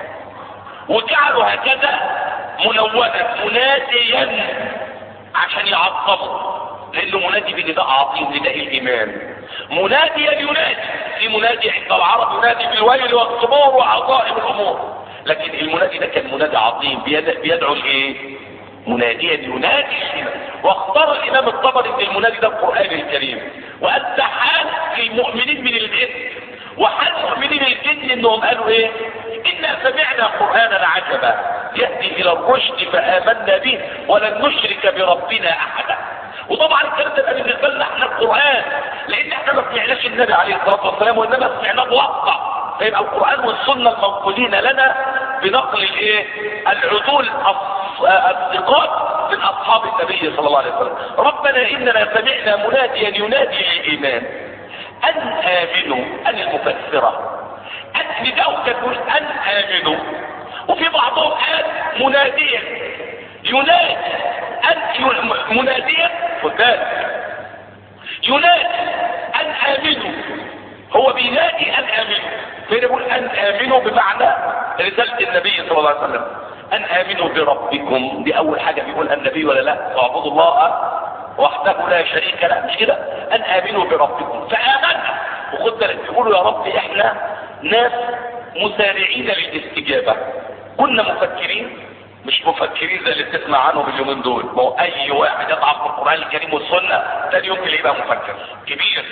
وجعلوا هكذا منونا مناديا عشان يعظموا، لانه منادي بنداء عظيم نداء الايمان. مناديا ينادي، في منادي عند العرب ينادي بالويل والصبور وعظائم الامور، لكن المنادي ده كان منادي عظيم بيدعو لايه؟ مناديا ينادي. واختار الامام الطبري ان المنادي ده القران الكريم، وانت حال المؤمنين من الجن وحال مؤمنين الجن انهم قالوا ايه؟ انا سمعنا قرانا عجبا يهدي الى الرشد فامنا به ولن نشرك بربنا احدا. وطبعا الكلام ده بالنسبه لنا احنا القران، لان احنا ما سمعناش النبي عليه الصلاه والسلام وانما سمعناه موقع، فيبقى القران والسنه المنقولين لنا بنقل الايه؟ العدول الثقات من اصحاب النبي صلى الله عليه وسلم. ربنا اننا سمعنا مناديا ينادي للايمان ان امنوا، ان المفسره ان ندعوك تقول ان امنوا، وفي بعضهم قال مناديا ينادي ان مناديا خد بالك ينادي ان امنوا، هو بينادي ان امنوا، فهنا يقول ان امنوا بمعنى رساله النبي صلى الله عليه وسلم ان امنوا بربكم. دي اول حاجه بيقولها النبي ولا لا؟ واعبدوا الله وحده لا شريك له، مش كده؟ ان امنوا بربكم فامنا. وخد بالك بيقولوا يا رب احنا ناس مسارعين للاستجابه، كنا مفكرين مش مفكرين زي اللي بتسمع عنهم اليومين دول. ما هو اي واحد يضعف في القران الكريم والسنه ثاني يوم تلاقيه بقى مفكر كبير،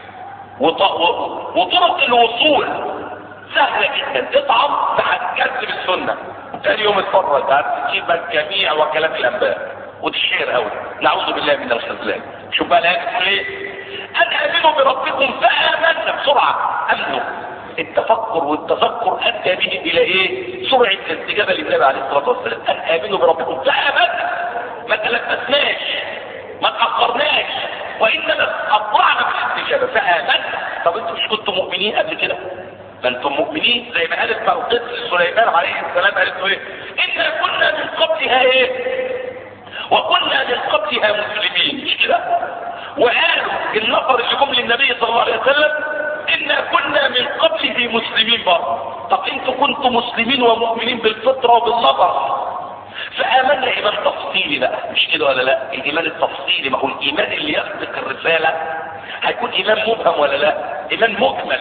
وطرق الوصول سهله جدا. اطعم هتكذب السنه، ثاني يوم اتفرج هتجيب الجميع وكلام الانباء وتشير قوي، نعوذ بالله من الخذلان. شوف بقى الايه بتقول ايه؟ ان امنوا بربكم فامنا، بسرعه امنوا. التفكر والتذكر ادى به الى ايه؟ سرعه الاستجابه للنبي عليه الصلاه والسلام. ان امنوا بربكم فامنا، ما تلبسناش ما تاخرناش وانما اطلعنا بالاستجابه فامنا. طب انتم مش كنتم مؤمنين قبل كده؟ ما انتم مؤمنين زي ما قالت بلقيس لسليمان عليه السلام، قالت له ايه؟ انا كنا من قبلها ايه؟ وكنا من قبلها مسلمين، مش كده؟ وقالوا النفر اللي جم للنبي صلى الله عليه وسلم انا كنا من قبله مسلمين برضه. طب انتوا كنتم مسلمين ومؤمنين بالفطره وبالنظر، فآمنا ايمان تفصيلي بقى، مش كده ولا لا؟ الايمان التفصيلي، ما هو الايمان اللي يسبق الرساله هيكون ايمان مبهم ولا لا؟ ايمان مكمل.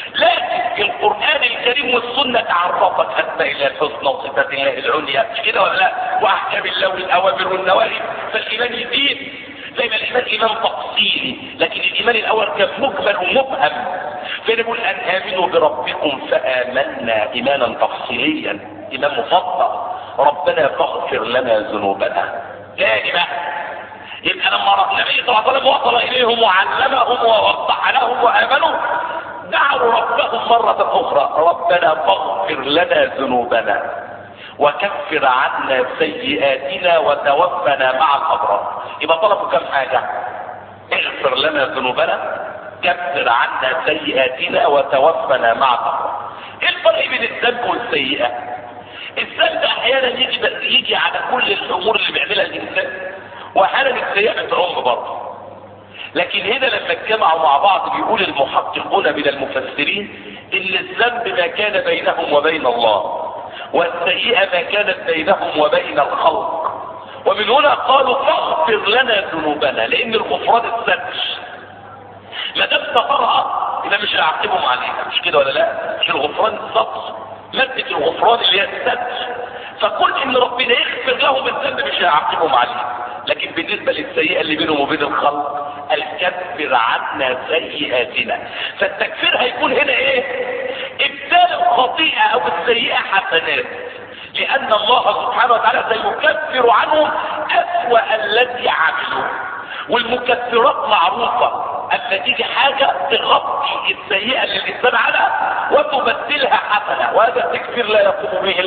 لكن القرآن الكريم والسنة تعرفت اسماء الله الحسنى وصفات الله العليا، مش كده ولا لا؟ واحكام الله والاوامر والنواهي، فالايمان يزيد. زي ما الايمان ايمان تفصيلي، لكن الايمان الاول كان مكمل ومبهم. فنقول ان امنوا بربكم فامنا ايمانا تفصيليا، ايمان مفصل. ربنا فاغفر لنا ذنوبنا. تاني بقى، يبقى لما النبي صلى الله عليه وسلم وصل اليهم وعلمهم ووضح لهم وامنوا، دعوا ربهم مرة اخرى: ربنا فاغفر لنا ذنوبنا وكفر عنا سيئاتنا وتوفنا مع الابرار. يبقى طلبوا كم حاجة؟ اغفر لنا ذنوبنا، كفر عنا سيئاتنا، وتوفنا مع الابرار. ايه الفرق بين الذنب والسيئة؟ الذنب احيانا يجي على كل الامور اللي بيعملها الانسان، واحيانا السيئة بتعم برضه. لكن هنا لما اجتمعوا مع بعض بيقول المحققون من المفسرين ان الذنب ما كان بينهم وبين الله، والسيئة ما كانت بينهم وبين الخلق. ومن هنا قالوا فاغفر لنا ذنوبنا، لان الغفران الستر. ما دام سترها يبقى مش هيعاقبهم عليها، مش كده ولا لا؟ مش الغفران الستر، مادة الغفران اللي هي الستر. فكل ان ربنا يغفر لهم الذنب مش هيعاقبهم عليه. لكن بالنسبة للسيئة اللي بينهم وبين الخلق، الكفر عنا سيئاتنا. فالتكفير هيكون هنا ايه؟ ابدال الخطيئة او السيئة حسنات، لان الله سبحانه وتعالى سيكفر عنهم اسوأ الذي عملوا. والمكفرات معروفة، اما تيجي حاجة تغطي السيئة اللي الانسان عنها وتبدلها حسنة، وهذا التكفير لا يقوم به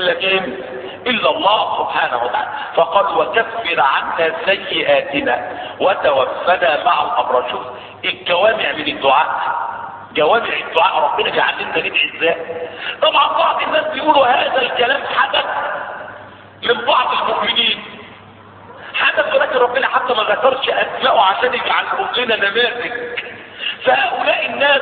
الا الله سبحانه وتعالى. فقال وكفر عنا سيئاتنا وتوفنا مع الابرار. شوف الجوامع من الدعاء، جوامع الدعاء ربنا بيعلمنا ندعي ازاي. طبعا بعض الناس بيقولوا هذا الكلام حدث من بعض المؤمنين، حدث ولكن ربنا حتى ما ذكرش اسماءه عشان يجعلهم لنا نماذج. فهؤلاء الناس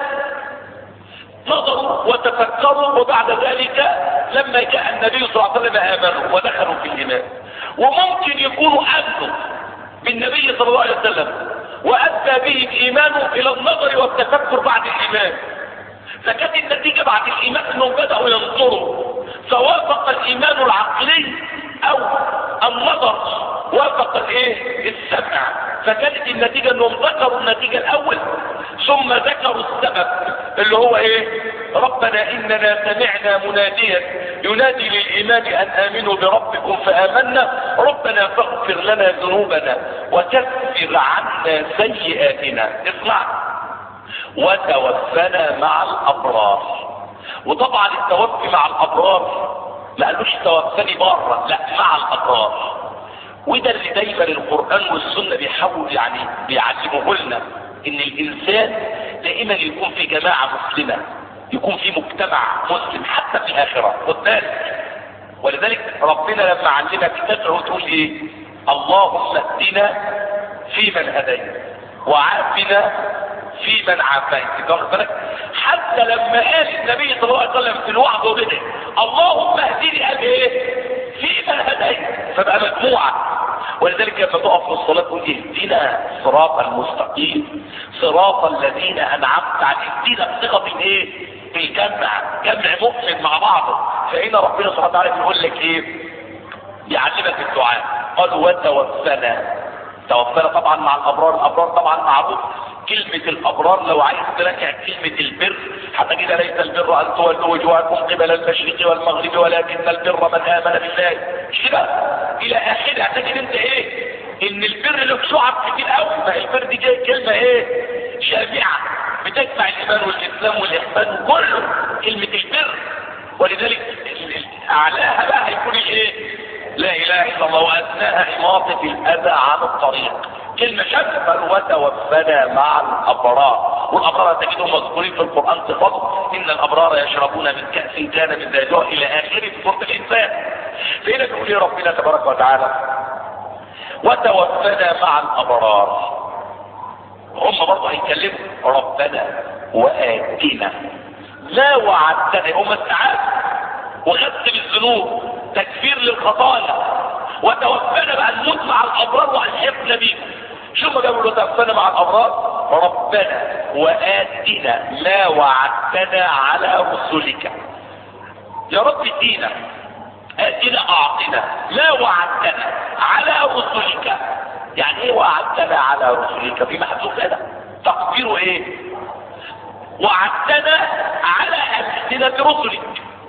نظروا وتفكروا، وبعد ذلك لما جاء النبي صلى الله عليه وسلم امنوا ودخلوا في الايمان. وممكن يكونوا امنوا بالنبي صلى الله عليه وسلم وادى به ايمانه الى النظر والتفكر بعد الايمان، فكانت النتيجه بعد الايمان انهم بداوا ينظروا، فوافق الايمان العقلي او النظر وافق الايه؟ السمع. فكانت النتيجه انهم ذكروا النتيجه الاول ثم ذكروا السبب اللي هو ايه؟ ربنا اننا سمعنا مناديا ينادي للايمان ان امنوا بربكم فامنا ربنا فاغفر لنا ذنوبنا وكفر عنا سيئاتنا. اسمع، وتوفنا مع الابرار. وطبعا التوفي مع الابرار ما قالوش توفني بره، لا، مع الابرار. وده اللي دايما القرآن والسنة بيحاول بيعلموه لنا، ان الانسان دائما يكون في جماعة مسلمة، يكون في مجتمع مسلم حتى في الاخرة. خد بالك، ولذلك ربنا لما علمك تدعو تقول ايه؟ اللهم اهدنا فيمن هديت وعافنا فيمن عافيت. واخد بالك؟ حتى لما قال النبي صلى الله عليه وسلم في الوعظ وبدأ اللهم اهدني، قال ايه؟ فيمن هديت، فبقى مجموعة. ولذلك لما تقف في الصلاة تقول اهدنا صراط المستقيم صراط الذين انعمت عليهم. اهدنا بصيغة الايه؟ الجمع، جمع مؤمن مع بعضه. فهنا ربنا سبحانه وتعالى بيقول لك ايه؟ بيعلمك الدعاء. قال وتوفنا. توفنا طبعا مع الابرار. الابرار طبعا معروف كلمة الابرار. لو عايز تراجع كلمة البر هتجد ليس البر ان تولوا وجوهكم قبل المشرق والمغرب ولكن البر من امن بالله، مش كده؟ الى اخره. هتجد انت ايه؟ ان البر له شعب كتير قوي. ما البر دي جاي كلمة ايه؟ جامعة بتجمع الايمان والاسلام والاحسان كله، كلمة البر. ولذلك اعلاها بقى هيكون ايه؟ لا اله الا الله، وادناها اماطة الاذى عن الطريق. كلمة شاملة. وتوفنا مع الابرار. والابرار تجدهم مذكورين في القرآن صفاتهم: ان الابرار يشربون من كأس كان مزاجها الى اخره في سورة الانسان. فهنا بيقول ربنا تبارك وتعالى وتوفنا مع الابرار. هم برضه هيكلموا ربنا وآتنا لا وعدتنا. هم استعاد وغسل الذنوب، تكفير للخطايا، وتوفنا بقى نموت مع الابرار والحقنا بيهم. شو ما قالوا توفنا مع الابرار ربنا وآتنا ما وعدتنا على رسلك. يا رب ادينا، آتنا أعطنا ما وعدتنا على رسلك. يعني ايه وعدتنا على رسلك؟ في محذوف هذا تقديره ايه؟ وعدتنا على ألسنة رسلك،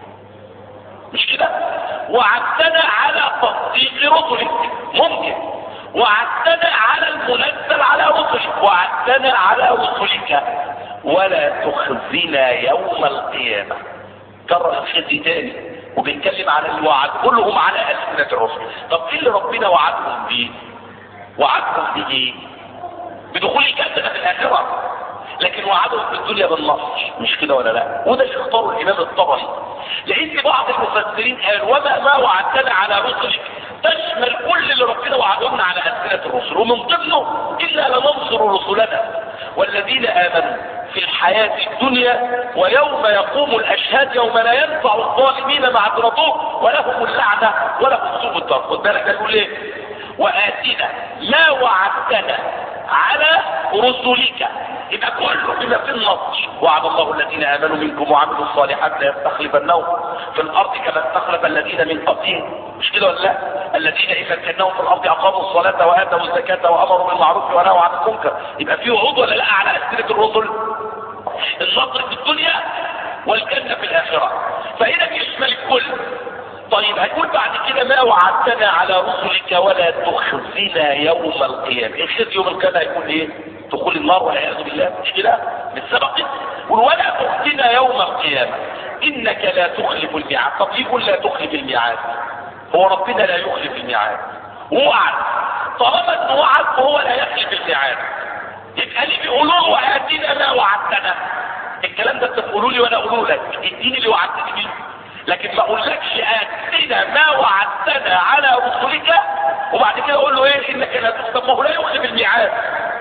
مش كده؟ وعدتنا على تصديق رسلك، ممكن. وعدتنا على المنزل على رسلك، وعدتنا على رسلك ولا تخزنا يوم القيامة. كرر الخزي تاني وبيتكلم على الوعد كلهم على ألسنة الرسل. طب ايه اللي ربنا وعدهم بيه؟ وعدهم بايه؟ بدخول الجنة في الآخرة، لكن وعدهم في الدنيا بالنصر، مش كده ولا لا؟ وده اللي اختاره الإمام الطبري، لأن بعض المفسرين قال وما ما وعدتنا على رسلك تشمل كل اللي ربنا وعدنا على ألسنة الرسل، ومن ضمنه إلا لننصر رسلنا والذين آمنوا في الحياة الدنيا ويوم يقوم الأشهاد يوم لا ينفع الظالمين معذرتهم ولهم اللعنة ولهم سوء الدار. خد بالك يقول ايه؟ وآتنا ما وعدتنا على رسلك، يبقى كله بما في النص. وعد الله الذين آمنوا منكم وعملوا الصالحات ليستخلفنهم في الأرض كما استخلف الذين من قبلهم، مش كده ولا لا؟ الذين إذا مكناهم في الأرض أقاموا الصلاة وآتوا الزكاة وأمروا بالمعروف ونهوا عن المنكر. يبقى في وعود ولا لا على ألسنة الرسل؟ النصر في الدنيا والجنة في الآخرة، فهنا بيشمل الكل. طيب هنقول بعد كده ما وعدتنا على رسلك ولا تخزنا يوم القيامة. الخزي يوم القيامة هيكون ايه؟ دخول النار والعياذ بالله، مش كده؟ بالسبق. ولا تخزنا يوم القيامة انك لا تخلف الميعاد. طب يقول لا تخلف الميعاد؟ هو ربنا لا يخلف الميعاد، وعد. طالما انه وعد فهو لا يخلف الميعاد، يبقى اللي بيقولوا له آتنا ما وعدتنا، الكلام ده تقولوا لي وانا اقول لك اديني اللي وعدتني بيه، لكن ما اقولكش آتنا ما وعدتنا على رسلك وبعد كده اقول له ايه؟ انك لا تخلف. ما هو لا يخلف الميعاد.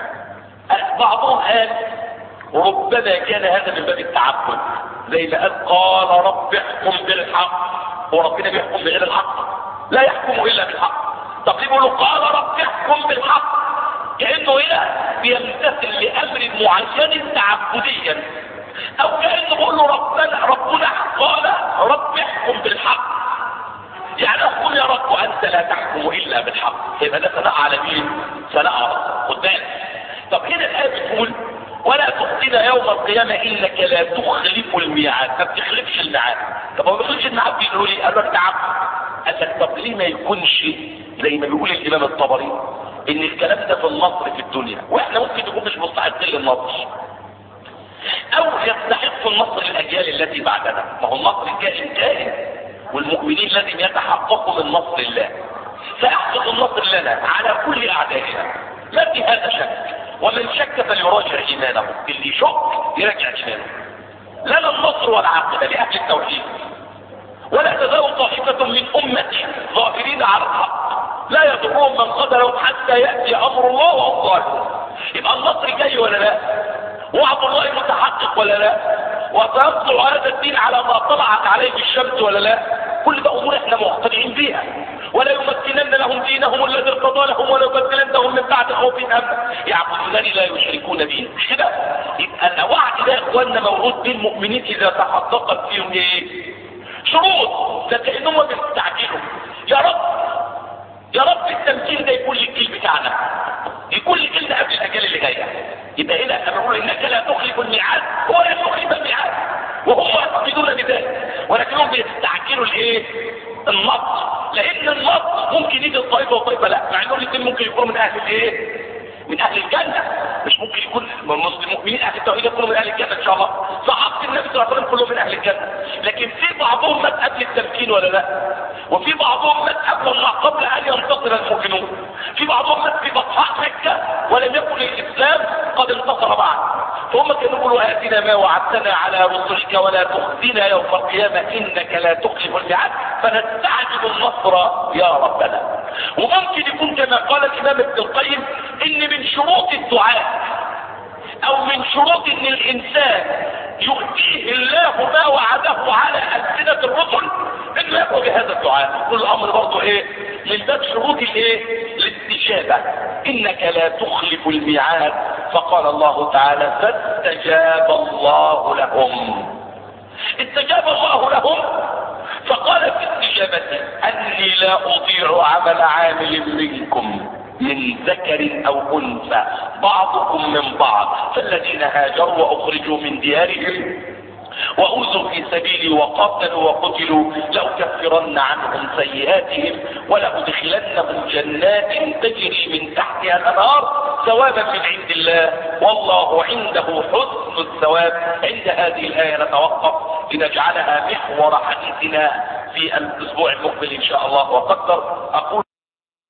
بعضهم قال ربما كان هذا من باب التعبد، زي ما قال رب احكم بالحق. هو ربنا بيحكم بغير الحق؟ لا يحكم الا بالحق. طب ليه بيقولوا قال رب احكم بالحق؟ كأنه هنا بيمتثل لأمر معين تعبديا، او كأنه بيقول له ربنا قال رب احكم بالحق، يعني احكم يا رب وانت لا تحكم الا بالحق. يبقى ده ثناء على مين؟ ثناء على الله. خد بالك. طب هنا الآية بتقول ولا تخزنا يوم القيامة انك لا تخلف الميعاد. ما بتخلفش الميعاد. طب ما بيخلفش الميعاد بيقولوا لي؟ قال لك تعب. قال لك طب ليه ما يكونش زي ما بيقول الامام الطبري ان الكلام ده في النصر في الدنيا، واحنا ممكن نكون مش مستحقين للنصر، او يستحق النصر للاجيال التي بعدنا. ما هو النصر الكائن كائن، والمؤمنين لازم يتحققوا من نصر الله، فيحقق النصر لنا على كل اعدائنا، لا في هذا شك. ومن شك فليراجع ايمانه، اللي يشك يراجع ايمانه. لنا النصر والعاقبه لاهل التوحيد، ولا تزال طائفه من امتي ظاهرين على الحق لا يضرهم من قدرهم حتى ياتي امر الله وهم ظاهرون. يبقى النصر جاي ولا لا؟ وعد الله متحقق ولا لا؟ وسيطلع هذا الدين على ما طلعت عليه الشمس ولا لا؟ كل ده امور احنا مقتنعين بيها. ولا يمكنن لهم دينهم الذي ارتضى لهم ولا يبدلنهم من بعد خوفهم امنا يعبدونني لا يشركون بي. مش كده؟ يبقى الوعد ده يا اخواننا موجود بالمؤمنين اذا تحققت فيهم ايه؟ شروط. ده كانهم بيستعجلوا يا رب التمكين ده يكون للجيل بتاعنا، يكون لجيلنا قبل الاجيال اللي جايه. يبقى هنا انا بقول انك لا تخلف الميعاد، هو لا يخلف الميعاد وهم يعتقدون بذلك، ولكنهم بيستعجلوا الايه؟ النصر. لان النصر ممكن يجي الطائفه وطائفه لا، مع انهم الاثنين ممكن يكونوا من اهل الايه؟ من اهل الجنه. مش ممكن يكون المؤمنين اهل التوحيد يكونوا من اهل الجنه ان شاء الله. صحابه النبي صلى الله عليه وسلم كلهم من اهل الجنه، لكن في بعضهم مات قبل التمكين ولا لا؟ وفي بعضهم مات قبل ان ينتصر المؤمنون. في بعضهم مات في بطحاء مكه ولم يكن الاسلام قد انتصر بعد. فهم كانوا يقولوا آتنا ما وعدتنا على رسلك ولا تخزنا يوم القيامة إنك لا تخلف الميعاد، فنستعجل النصر يا ربنا. وممكن يكون كما قال الإمام ابن القيم إن من شروط الدعاء أو من شروط إن الإنسان يؤتيه الله ما وعده على ألسنة الرسل إنه يقوى بهذا الدعاء. كل أمر برضه إيه؟ من باب شروط الإيه؟ الاستجابة، انك لا تخلف الميعاد. فقال الله تعالى فاستجاب الله لهم. استجاب الله لهم فقال في استجابته اني لا اضيع عمل عامل منكم من ذكر او انثى بعضكم من بعض، فالذين هاجروا واخرجوا من ديارهم وأوذوا في سبيلي وقاتلوا وقتلوا لأكفرن عنهم سيئاتهم ولأدخلنهم جنات تجري من تحتها الأنهار ثوابا من عند الله والله عنده حسن الثواب. عند هذه الآية نتوقف لنجعلها محور حديثنا في الأسبوع المقبل إن شاء الله وقدر. أقول